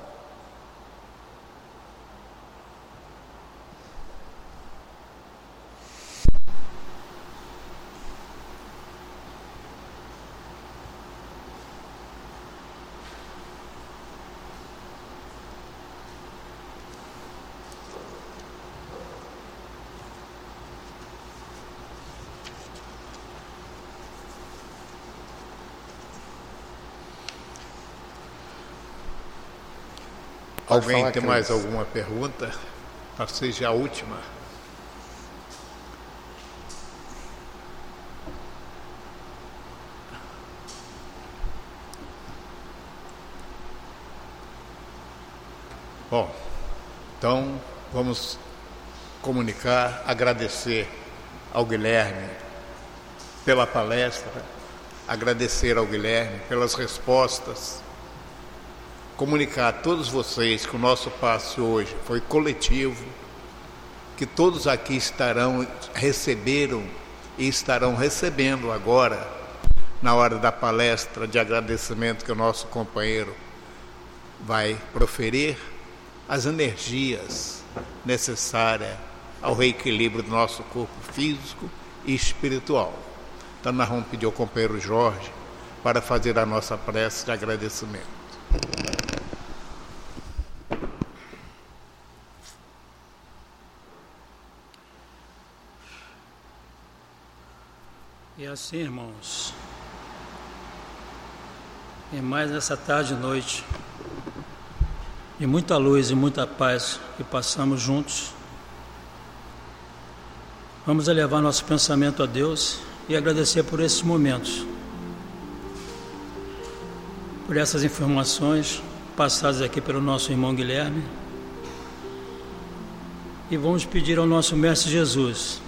Alguém tem mais alguma pergunta? Talvez seja a última. Bom, então vamos comunicar, agradecer ao Guilherme pela palestra, agradecer ao Guilherme pelas respostas, comunicar a todos vocês que o nosso passe hoje foi coletivo, que todos aqui estarão, receberam e estarão recebendo agora, na hora da palestra de agradecimento que o nosso companheiro vai proferir, as energias necessárias ao reequilíbrio do nosso corpo físico e espiritual. Então nós vamos pedir ao companheiro Jorge para fazer a nossa prece de agradecimento. E assim, irmãos, e mais nessa tarde e noite, de muita luz e muita paz que passamos juntos, vamos elevar nosso pensamento a Deus e agradecer por esses momentos, por essas informações passadas aqui pelo nosso irmão Guilherme, e vamos pedir ao nosso Mestre Jesus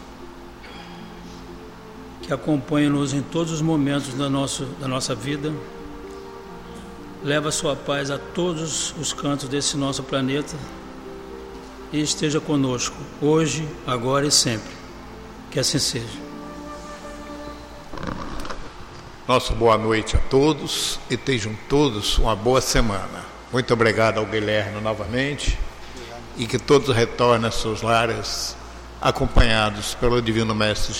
que acompanhe-nos em todos os momentos da, nosso, da nossa vida, leva a sua paz a todos os cantos desse nosso planeta e esteja conosco, hoje, agora e sempre. Que assim seja. Nossa boa noite a todos e tenham todos uma boa semana. Muito obrigado ao Guilherme novamente e que todos retornem aos seus lares acompanhados pelo Divino Mestre